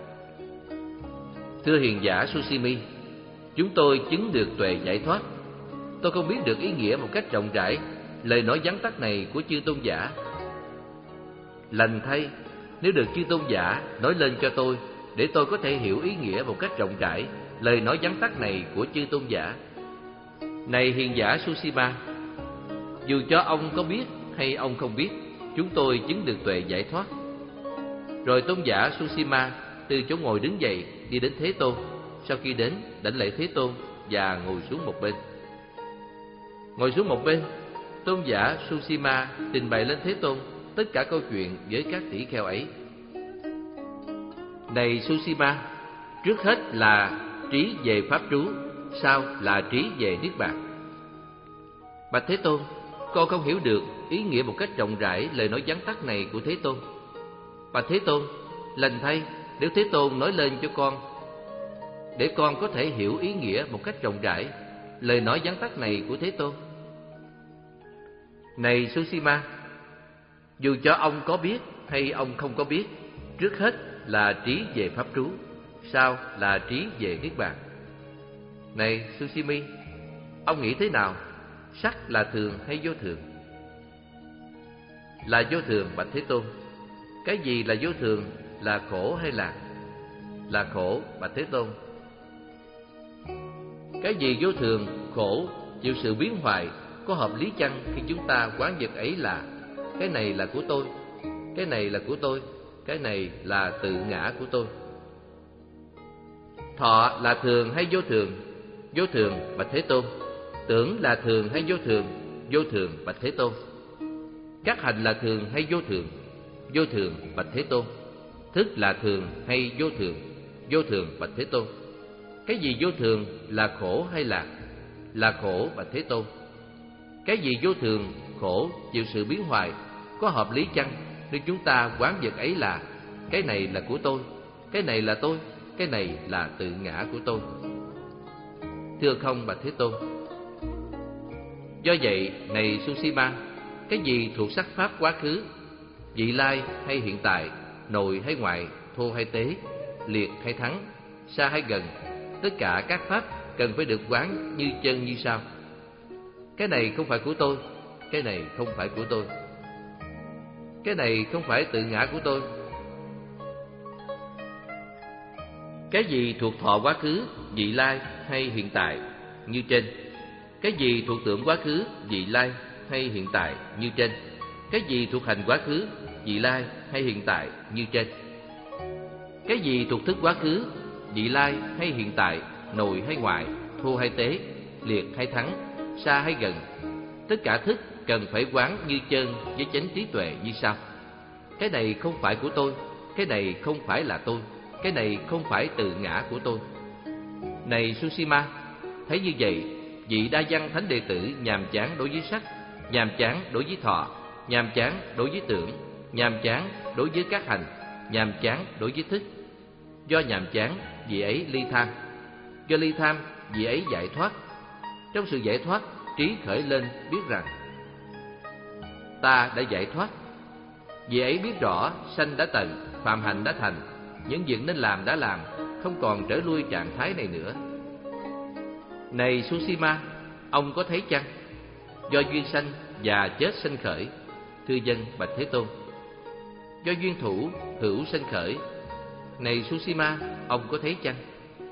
Thưa hiền giả Susimi, chúng tôi chứng được tuệ giải thoát. Tôi không biết được ý nghĩa một cách rộng rãi lời nói vắn tắt này của chư tôn giả. Lành thay, nếu được chư tôn giả nói lên cho tôi, để tôi có thể hiểu ý nghĩa một cách rộng rãi lời nói vắn tắt này của chư tôn giả. Này hiền giả Susima, dù cho ông có biết hay ông không biết, chúng tôi chứng được tuệ giải thoát. Rồi tôn giả Susima từ chỗ ngồi đứng dậy, đi đến Thế Tôn. Sau khi đến, đảnh lễ Thế Tôn và ngồi xuống một bên. Ngồi xuống một bên, tôn giả Susima trình bày lên Thế Tôn tất cả câu chuyện với các tỷ kheo ấy. Này Susima, trước hết là trí về pháp trú, sau là trí về niết bàn. Bạch Thế Tôn, con không hiểu được ý nghĩa một cách rộng rãi lời nói vắn tắt này của Thế Tôn. Bạch Thế Tôn, lành thay, nếu Thế Tôn nói lên cho con, để con có thể hiểu ý nghĩa một cách rộng rãi lời nói vắn tắt này của Thế Tôn. Này Susima, dù cho ông có biết hay ông không có biết, trước hết là trí về pháp trú, sau là trí về niết bàn. Này Susimi, ông nghĩ thế nào? Sắc là thường hay vô thường? Là vô thường, bạch Thế Tôn. Cái gì là vô thường? Là khổ hay lạc? Là khổ, bạch Thế Tôn. Cái gì vô thường, khổ, chịu sự biến hoại, có hợp lý chăng khi chúng ta quán vật ấy là cái này là của tôi, cái này là của tôi, cái này là tự ngã của tôi? Thọ là thường hay vô thường? Vô thường, bạch Thế Tôn. Tưởng là thường hay vô thường? Vô thường, bạch Thế Tôn. Các hành là thường hay vô thường? Vô thường, bạch Thế Tôn. Thức là thường hay vô thường? Vô thường, bạch Thế Tôn. Cái gì vô thường, là khổ hay lạc? Là khổ, bạch Thế Tôn. Cái gì vô thường, khổ, chịu sự biến hoại, có hợp lý chăng nếu chúng ta quán vật ấy là cái này là của tôi, cái này là tôi, cái này là tự ngã của tôi? Thưa không, bạch Thế Tôn. Do vậy, này Susima, cái gì thuộc sắc pháp quá khứ, vị lai hay hiện tại, nội hay ngoại, thô hay tế, liệt hay thắng, xa hay gần, tất cả các pháp cần phải được quán như chân như sau. Cái này không phải của tôi, cái này không phải của tôi, cái này không phải tự ngã của tôi. Cái gì thuộc thọ quá khứ, vị lai hay hiện tại như trên? Cái gì thuộc tưởng quá khứ, vị lai hay hiện tại như trên? Cái gì thuộc hành quá khứ, vị lai hay hiện tại như trên? Cái gì thuộc thức quá khứ, vị lai hay hiện tại, nội hay ngoại, thô hay tế, liệt hay thắng, xa hay gần, tất cả thức cần phải quán như chân với chánh trí tuệ như sau. Cái này không phải của tôi, cái này không phải là tôi, cái này không phải tự ngã của tôi. Này Susima, thấy như vậy, vị đa văn thánh đệ tử nhàm chán đối với sắc, nhàm chán đối với thọ, nhàm chán đối với tưởng, nhàm chán đối với các hành, nhàm chán đối với thức. Do nhàm chán, vị ấy ly tham. Do ly tham, vị ấy giải thoát. Trong sự giải thoát, trí khởi lên biết rằng ta đã giải thoát. Vị ấy biết rõ sanh đã tận, phạm hạnh đã thành, những việc nên làm đã làm, không còn trở lui trạng thái này nữa. Này Susima, ông có thấy chăng? Do duyên sanh và chết sanh khởi. Thưa dân, bạch Thế Tôn. Do duyên thủ, hữu sanh khởi. Này Susima, ông có thấy chăng?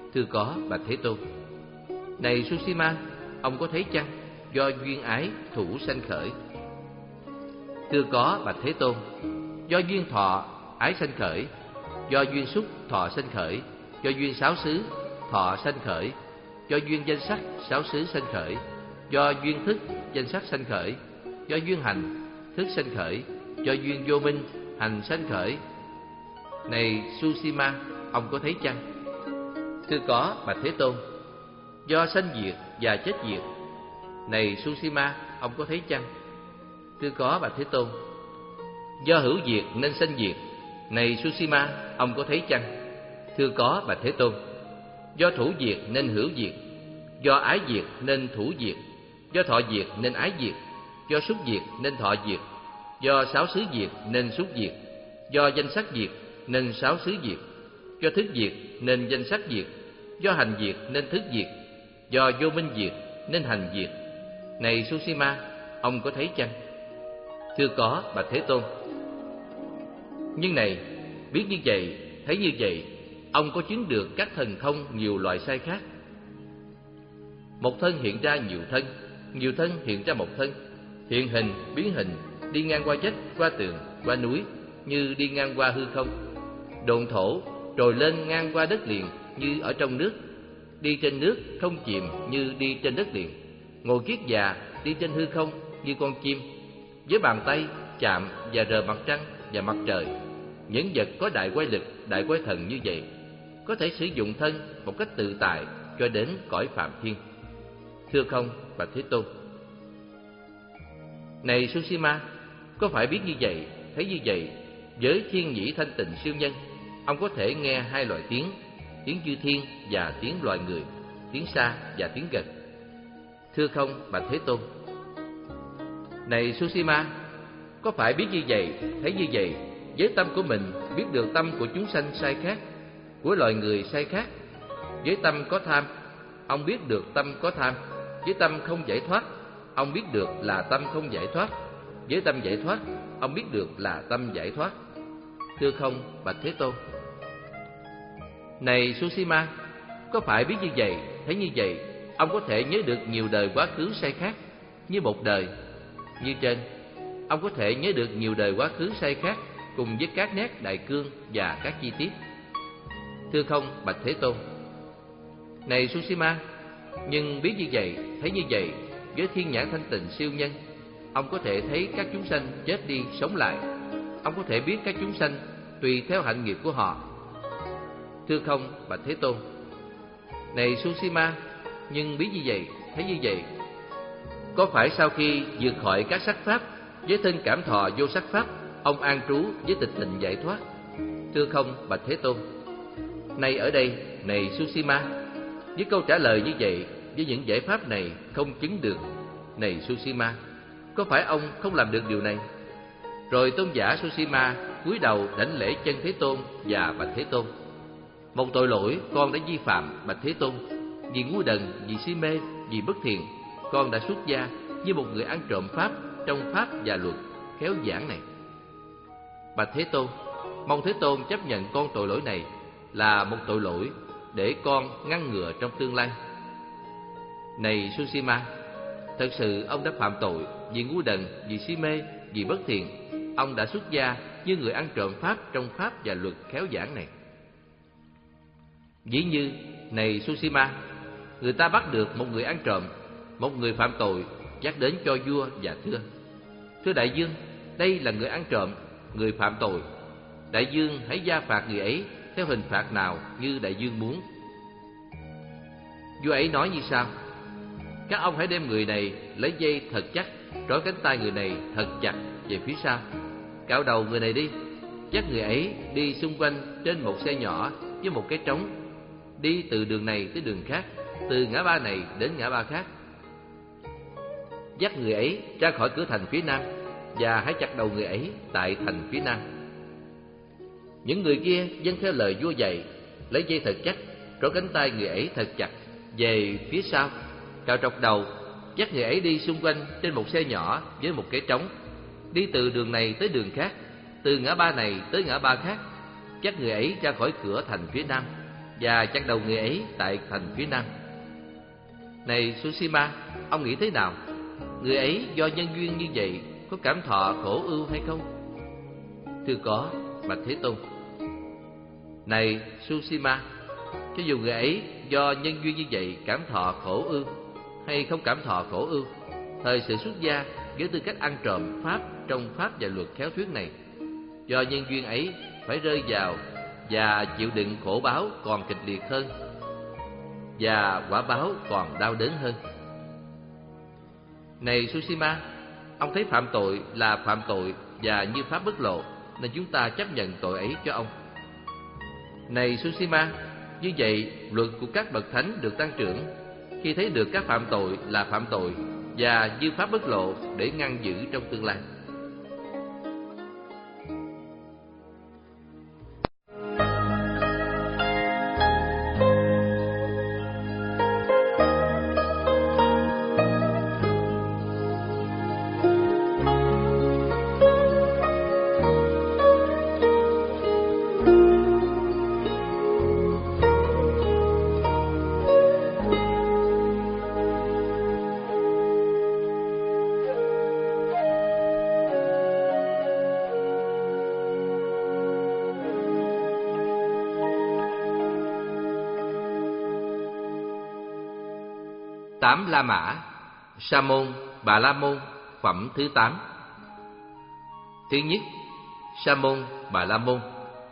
Thưa có, bạch Thế Tôn. Này Susima, ông có thấy chăng? Do duyên ái thủ sanh khởi. Thưa có, bạch Thế Tôn. Do duyên thọ ái sanh khởi, do duyên xúc thọ sanh khởi, do duyên sáu xứ thọ sanh khởi, do duyên danh sắc sáu xứ sanh khởi, do duyên thức danh sắc sanh khởi, do duyên hành thức sanh khởi, do duyên vô minh hành sanh khởi. Này Susima, ông có thấy chăng? Thưa có, bạch Thế Tôn. Do sanh diệt và chết diệt. Này Susima, ông có thấy chăng? Thưa có, bạch Thế Tôn. Do hữu diệt nên sanh diệt. Này Susima, ông có thấy chăng? Thưa có, bạch Thế Tôn. Do thủ diệt nên hữu diệt, do ái diệt nên thủ diệt, do thọ diệt nên ái diệt, do xúc diệt nên thọ diệt, do sáu xứ diệt nên xúc diệt, do danh sắc diệt nên sáu xứ diệt, do thức diệt nên danh sắc diệt, do hành diệt nên thức diệt, do vô minh diệt nên hành diệt. Này Susima, ông có thấy chăng? Thưa có, bạch Thế Tôn. Nhưng này, biết như vậy, thấy như vậy, ông có chứng được các thần thông nhiều loại sai khác. Một thân hiện ra nhiều thân, nhiều thân hiện ra một thân, hiện hình, biến hình, đi ngang qua vách, qua tường, qua núi, như đi ngang qua hư không. Độn thổ, trồi lên ngang qua đất liền, như ở trong nước. Đi trên nước, không chìm, như đi trên đất liền. Ngồi kiết già, đi trên hư không, như con chim. Với bàn tay, chạm và rờ mặt trăng và mặt trời. Những vật có đại quái lực, đại quái thần như vậy, có thể sử dụng thân một cách tự tại cho đến cõi phạm thiên. Thưa không, bạch Thế Tôn. Này Susima, có phải biết như vậy, thấy như vậy, với thiên nhĩ thanh tịnh siêu nhân, ông có thể nghe hai loại tiếng, tiếng chư thiên và tiếng loài người, tiếng xa và tiếng gần. Thưa không, bạch Thế Tôn. Này Susima, có phải biết như vậy, thấy như vậy, với tâm của mình biết được tâm của chúng sanh sai khác, của loài người sai khác. Với tâm có tham, ông biết được tâm có tham. Với tâm không giải thoát, ông biết được là tâm không giải thoát. Với tâm giải thoát, ông biết được là tâm giải thoát. Thưa không, bạch Thế Tôn. Này Susima, có phải biết như vậy, thấy như vậy, ông có thể nhớ được nhiều đời quá khứ sai khác, như một đời. Như trên, ông có thể nhớ được nhiều đời quá khứ sai khác, cùng với các nét đại cương và các chi tiết. Thưa không, bạch Thế Tôn. Này Susima, nhưng biết như vậy, thấy như vậy, với thiên nhãn thanh tịnh siêu nhân, ông có thể thấy các chúng sanh chết đi sống lại. Ông có thể biết các chúng sanh tùy theo hạnh nghiệp của họ. Thưa không, bạch Thế Tôn. Này Susima, nhưng biết như vậy, thấy như vậy, có phải sau khi vượt khỏi các sắc pháp với thân cảm thọ vô sắc pháp, ông an trú với tịch tịnh giải thoát? Thưa không, bạch Thế Tôn. Nay ở đây, này Susima, với câu trả lời như vậy, với những giải pháp này không chứng được. Này Susima, có phải ông không làm được điều này? Rồi tôn giả Susima cúi đầu đảnh lễ chân Thế Tôn và bạch Thế Tôn. Một tội lỗi con đã vi phạm, bạch Thế Tôn. Vì ngu đần, vì si mê, vì bất thiện, con đã xuất gia như một người ăn trộm pháp trong pháp và luật khéo giảng này. Bạch Thế Tôn, mong Thế Tôn chấp nhận con tội lỗi này là một tội lỗi để con ngăn ngừa trong tương lai. Này Susima, thật sự ông đã phạm tội vì ngu đần, vì si mê, vì bất thiện. Ông đã xuất gia như người ăn trộm pháp trong pháp và luật khéo giảng này. Ví như, này Susima, người ta bắt được một người ăn trộm, một người phạm tội, dắt đến cho vua và thưa: Thưa đại vương, đây là người ăn trộm, người phạm tội. Đại vương hãy gia phạt người ấy theo hình phạt nào như đại vương muốn. Vua ấy nói như sau: Các ông hãy đem người này lấy dây thật chắc, trói cánh tay người này thật chặt về phía sau, cạo đầu người này đi, dắt người ấy đi xung quanh trên một xe nhỏ với một cái trống, đi từ đường này tới đường khác, từ ngã ba này đến ngã ba khác. Dắt người ấy ra khỏi cửa thành phía nam, và hãy chặt đầu người ấy tại thành phía nam. Những người kia vâng theo lời vua dạy, lấy dây thật chắc, trói cánh tay người ấy thật chặt về phía sau, cạo trọc đầu, dắt người ấy đi xung quanh trên một xe nhỏ với một cái trống, đi từ đường này tới đường khác, từ ngã ba này tới ngã ba khác. Dắt người ấy ra khỏi cửa thành phía nam, và chặt đầu người ấy tại thành phía nam. Này Susima, ông nghĩ thế nào? Người ấy do nhân duyên như vậy có cảm thọ khổ ưu hay không? Thưa có, bạch Thế Tôn. Này Susima, cho dù người ấy do nhân duyên như vậy cảm thọ khổ ưu hay không cảm thọ khổ ưu, thời sự xuất gia với tư cách ăn trộm pháp trong pháp và luật khéo thuyết này, do nhân duyên ấy phải rơi vào và chịu đựng khổ báo còn kịch liệt hơn, và quả báo còn đau đớn hơn. Này Susima, ông thấy phạm tội là phạm tội và như pháp bất lộ, nên chúng ta chấp nhận tội ấy cho ông. Này Susima, như vậy luật của các bậc thánh được tăng trưởng khi thấy được các phạm tội là phạm tội và như pháp bất lộ để ngăn giữ trong tương lai. Tám La Mã, Sa môn, Bà La môn, phẩm thứ tám. Thứ nhất, Sa môn, Bà La môn.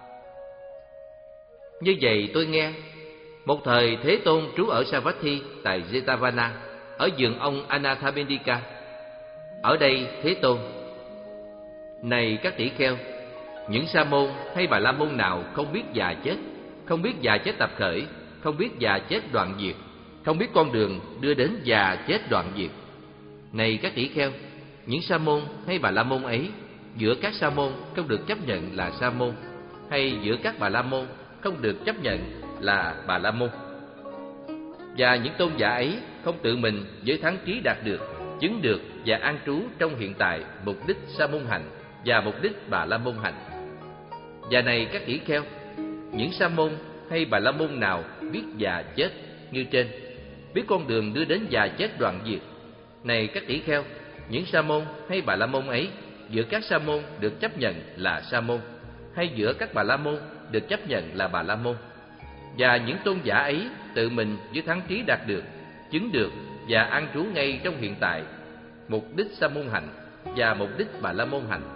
Như vậy tôi nghe, một thời Thế Tôn trú ở Savatthi tại Jetavana, ở vườn ông Anathapindika. Ở đây Thế Tôn: Này các tỷ kheo, những Sa môn hay Bà La môn nào không biết già chết, không biết già chết tập khởi, không biết già chết đoạn diệt, không biết con đường đưa đến già chết đoạn diệt. Này các tỷ kheo, những Sa môn hay Bà La môn ấy, giữa các Sa môn không được chấp nhận là Sa môn, hay giữa các Bà La môn không được chấp nhận là Bà La môn. Và những tôn giả ấy không tự mình với thắng trí đạt được, chứng được và an trú trong hiện tại mục đích Sa môn hạnh và mục đích Bà La môn hạnh. Và này các tỷ kheo, những Sa môn hay Bà La môn nào biết già chết như trên, biết con đường đưa đến già chết đoạn diệt. Này các tỷ kheo, những Sa môn hay Bà La môn ấy, giữa các Sa môn được chấp nhận là Sa môn, hay giữa các Bà La môn được chấp nhận là Bà La môn. Và những tôn giả ấy tự mình với thắng trí đạt được, chứng được và an trú ngay trong hiện tại mục đích Sa môn hạnh và mục đích Bà La môn hạnh.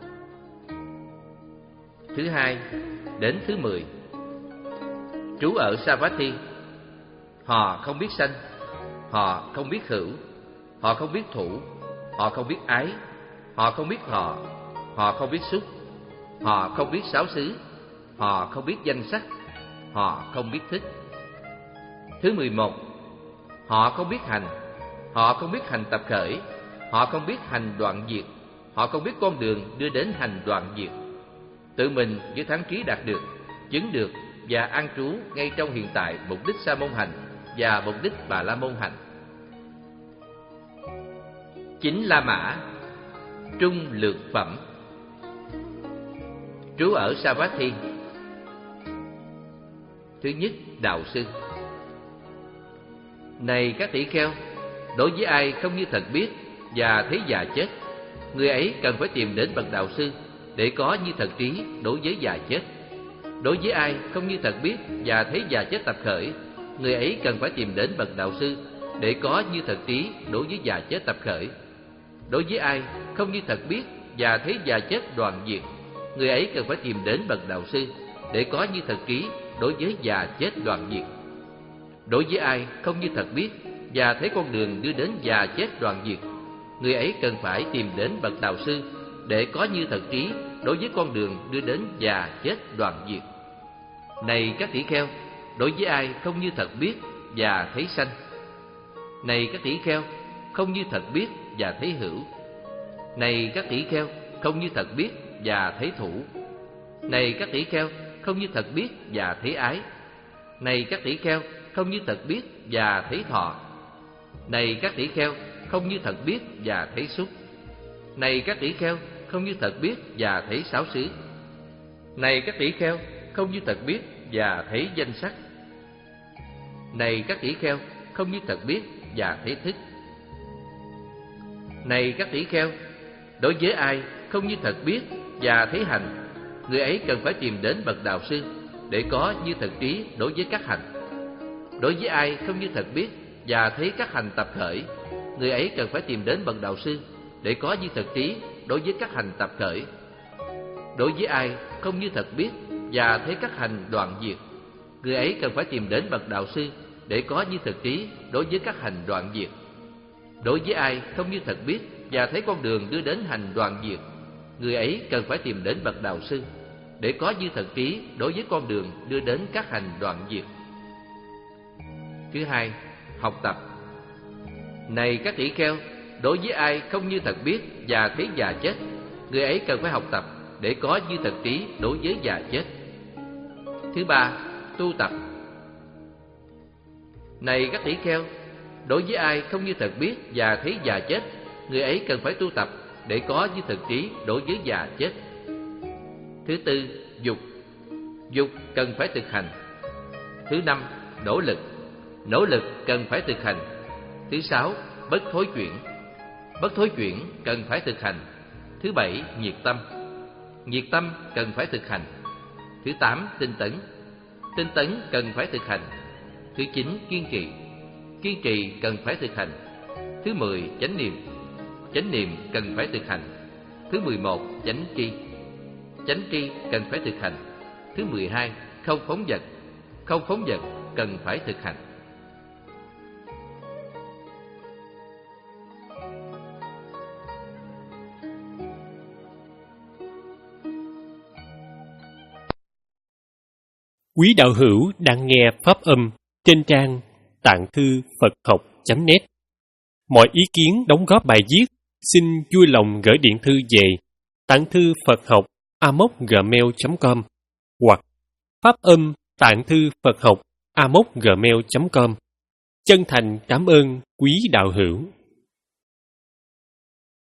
Thứ hai đến thứ mười. Trú ở Savatthi. Họ không biết sanh, họ không biết hữu, họ không biết thủ, họ không biết ái, họ không biết thọ, họ không biết xúc, họ không biết sáu xứ, họ không biết danh sắc, họ không biết thích. Thứ mười một. Họ không biết hành, họ không biết hành tập khởi, họ không biết hành đoạn diệt, họ không biết con đường đưa đến hành đoạn diệt. Tự mình với thắng trí đạt được, chứng được và an trú ngay trong hiện tại mục đích Sa môn hạnh và mục đích Bà La môn hạnh. Chín La Mã, trung lược phẩm. Trú ở Savatthi. Thứ nhất, đạo sư. Này các tỷ kheo, đối với ai không như thật biết và thấy già chết, người ấy cần phải tìm đến bậc đạo sư để có như thật trí đối với già chết. Đối với ai không như thật biết và thấy già chết tập khởi, người ấy cần phải tìm đến bậc đạo sư để có như thật trí đối với già chết tập khởi. Đối với ai không như thật biết và thấy già chết đoạn diệt, người ấy cần phải tìm đến bậc đạo sư để có như thật trí đối với già chết đoạn diệt. Đối với ai không như thật biết và thấy con đường đưa đến già chết đoạn diệt, người ấy cần phải tìm đến bậc đạo sư để có như thật trí đối với con đường đưa đến già chết đoạn diệt. Này các tỷ kheo, đối với ai không như thật biết và thấy sanh. Này các tỷ kheo, không như thật biết và thấy hữu. Này các tỷ kheo, không như thật biết và thấy thủ. Này các tỷ kheo, không như thật biết và thấy ái. Này các tỷ kheo, không như thật biết và thấy thọ. Này các tỷ kheo, không như thật biết và thấy xúc. Này các tỷ kheo, không như thật biết và thấy sáu xứ. Này các tỷ kheo, không như thật biết và thấy danh sắc. Này các tỷ kheo, không như thật biết và thấy thức. Này các tỷ kheo, đối với ai không như thật biết và thấy hành, người ấy cần phải tìm đến bậc đạo sư để có như thật trí đối với các hành. Đối với ai không như thật biết và thấy các hành tập khởi, người ấy cần phải tìm đến bậc đạo sư để có như thật trí đối với các hành tập khởi. Đối với ai không như thật biết và thấy các hành đoạn diệt, người ấy cần phải tìm đến bậc đạo sư để có như thật trí đối với các hành đoạn diệt. Đối với ai không như thật biết và thấy con đường đưa đến hành đoạn diệt, người ấy cần phải tìm đến bậc đạo sư để có như thật trí đối với con đường đưa đến các hành đoạn diệt. Thứ hai, học tập. Này các tỷ kheo, đối với ai không như thật biết và thấy già chết, người ấy cần phải học tập để có như thật trí đối với già chết. Thứ ba, tu tập. Này các tỷ kheo, đối với ai không như thật biết và thấy già chết, người ấy cần phải tu tập để có như thật trí đối với già chết. Thứ tư, dục. Dục cần phải thực hành. Thứ năm, nỗ lực. Nỗ lực cần phải thực hành. Thứ sáu, bất thối chuyển. Bất thối chuyển cần phải thực hành. Thứ bảy, nhiệt tâm. Nhiệt tâm cần phải thực hành. Thứ tám, tinh tấn. Tinh tấn cần phải thực hành. Thứ chín, kiên trì. Kiên trì cần phải thực hành. Thứ mười, chánh niệm. Chánh niệm cần phải thực hành. Thứ mười một, chánh tri. Chánh tri cần phải thực hành. Thứ mười hai, không phóng dật. Không phóng dật cần phải thực hành. Quý đạo hữu đang nghe pháp âm trên trang tạng thư Phật học chấm net. Mọi ý kiến đóng góp bài viết xin vui lòng gửi điện thư về tạng thư Phật học a mốc gmail chấm com hoặc pháp âm tạng thư Phật học a mốc gmail chấm com. Chân thành cảm ơn quý đạo hữu.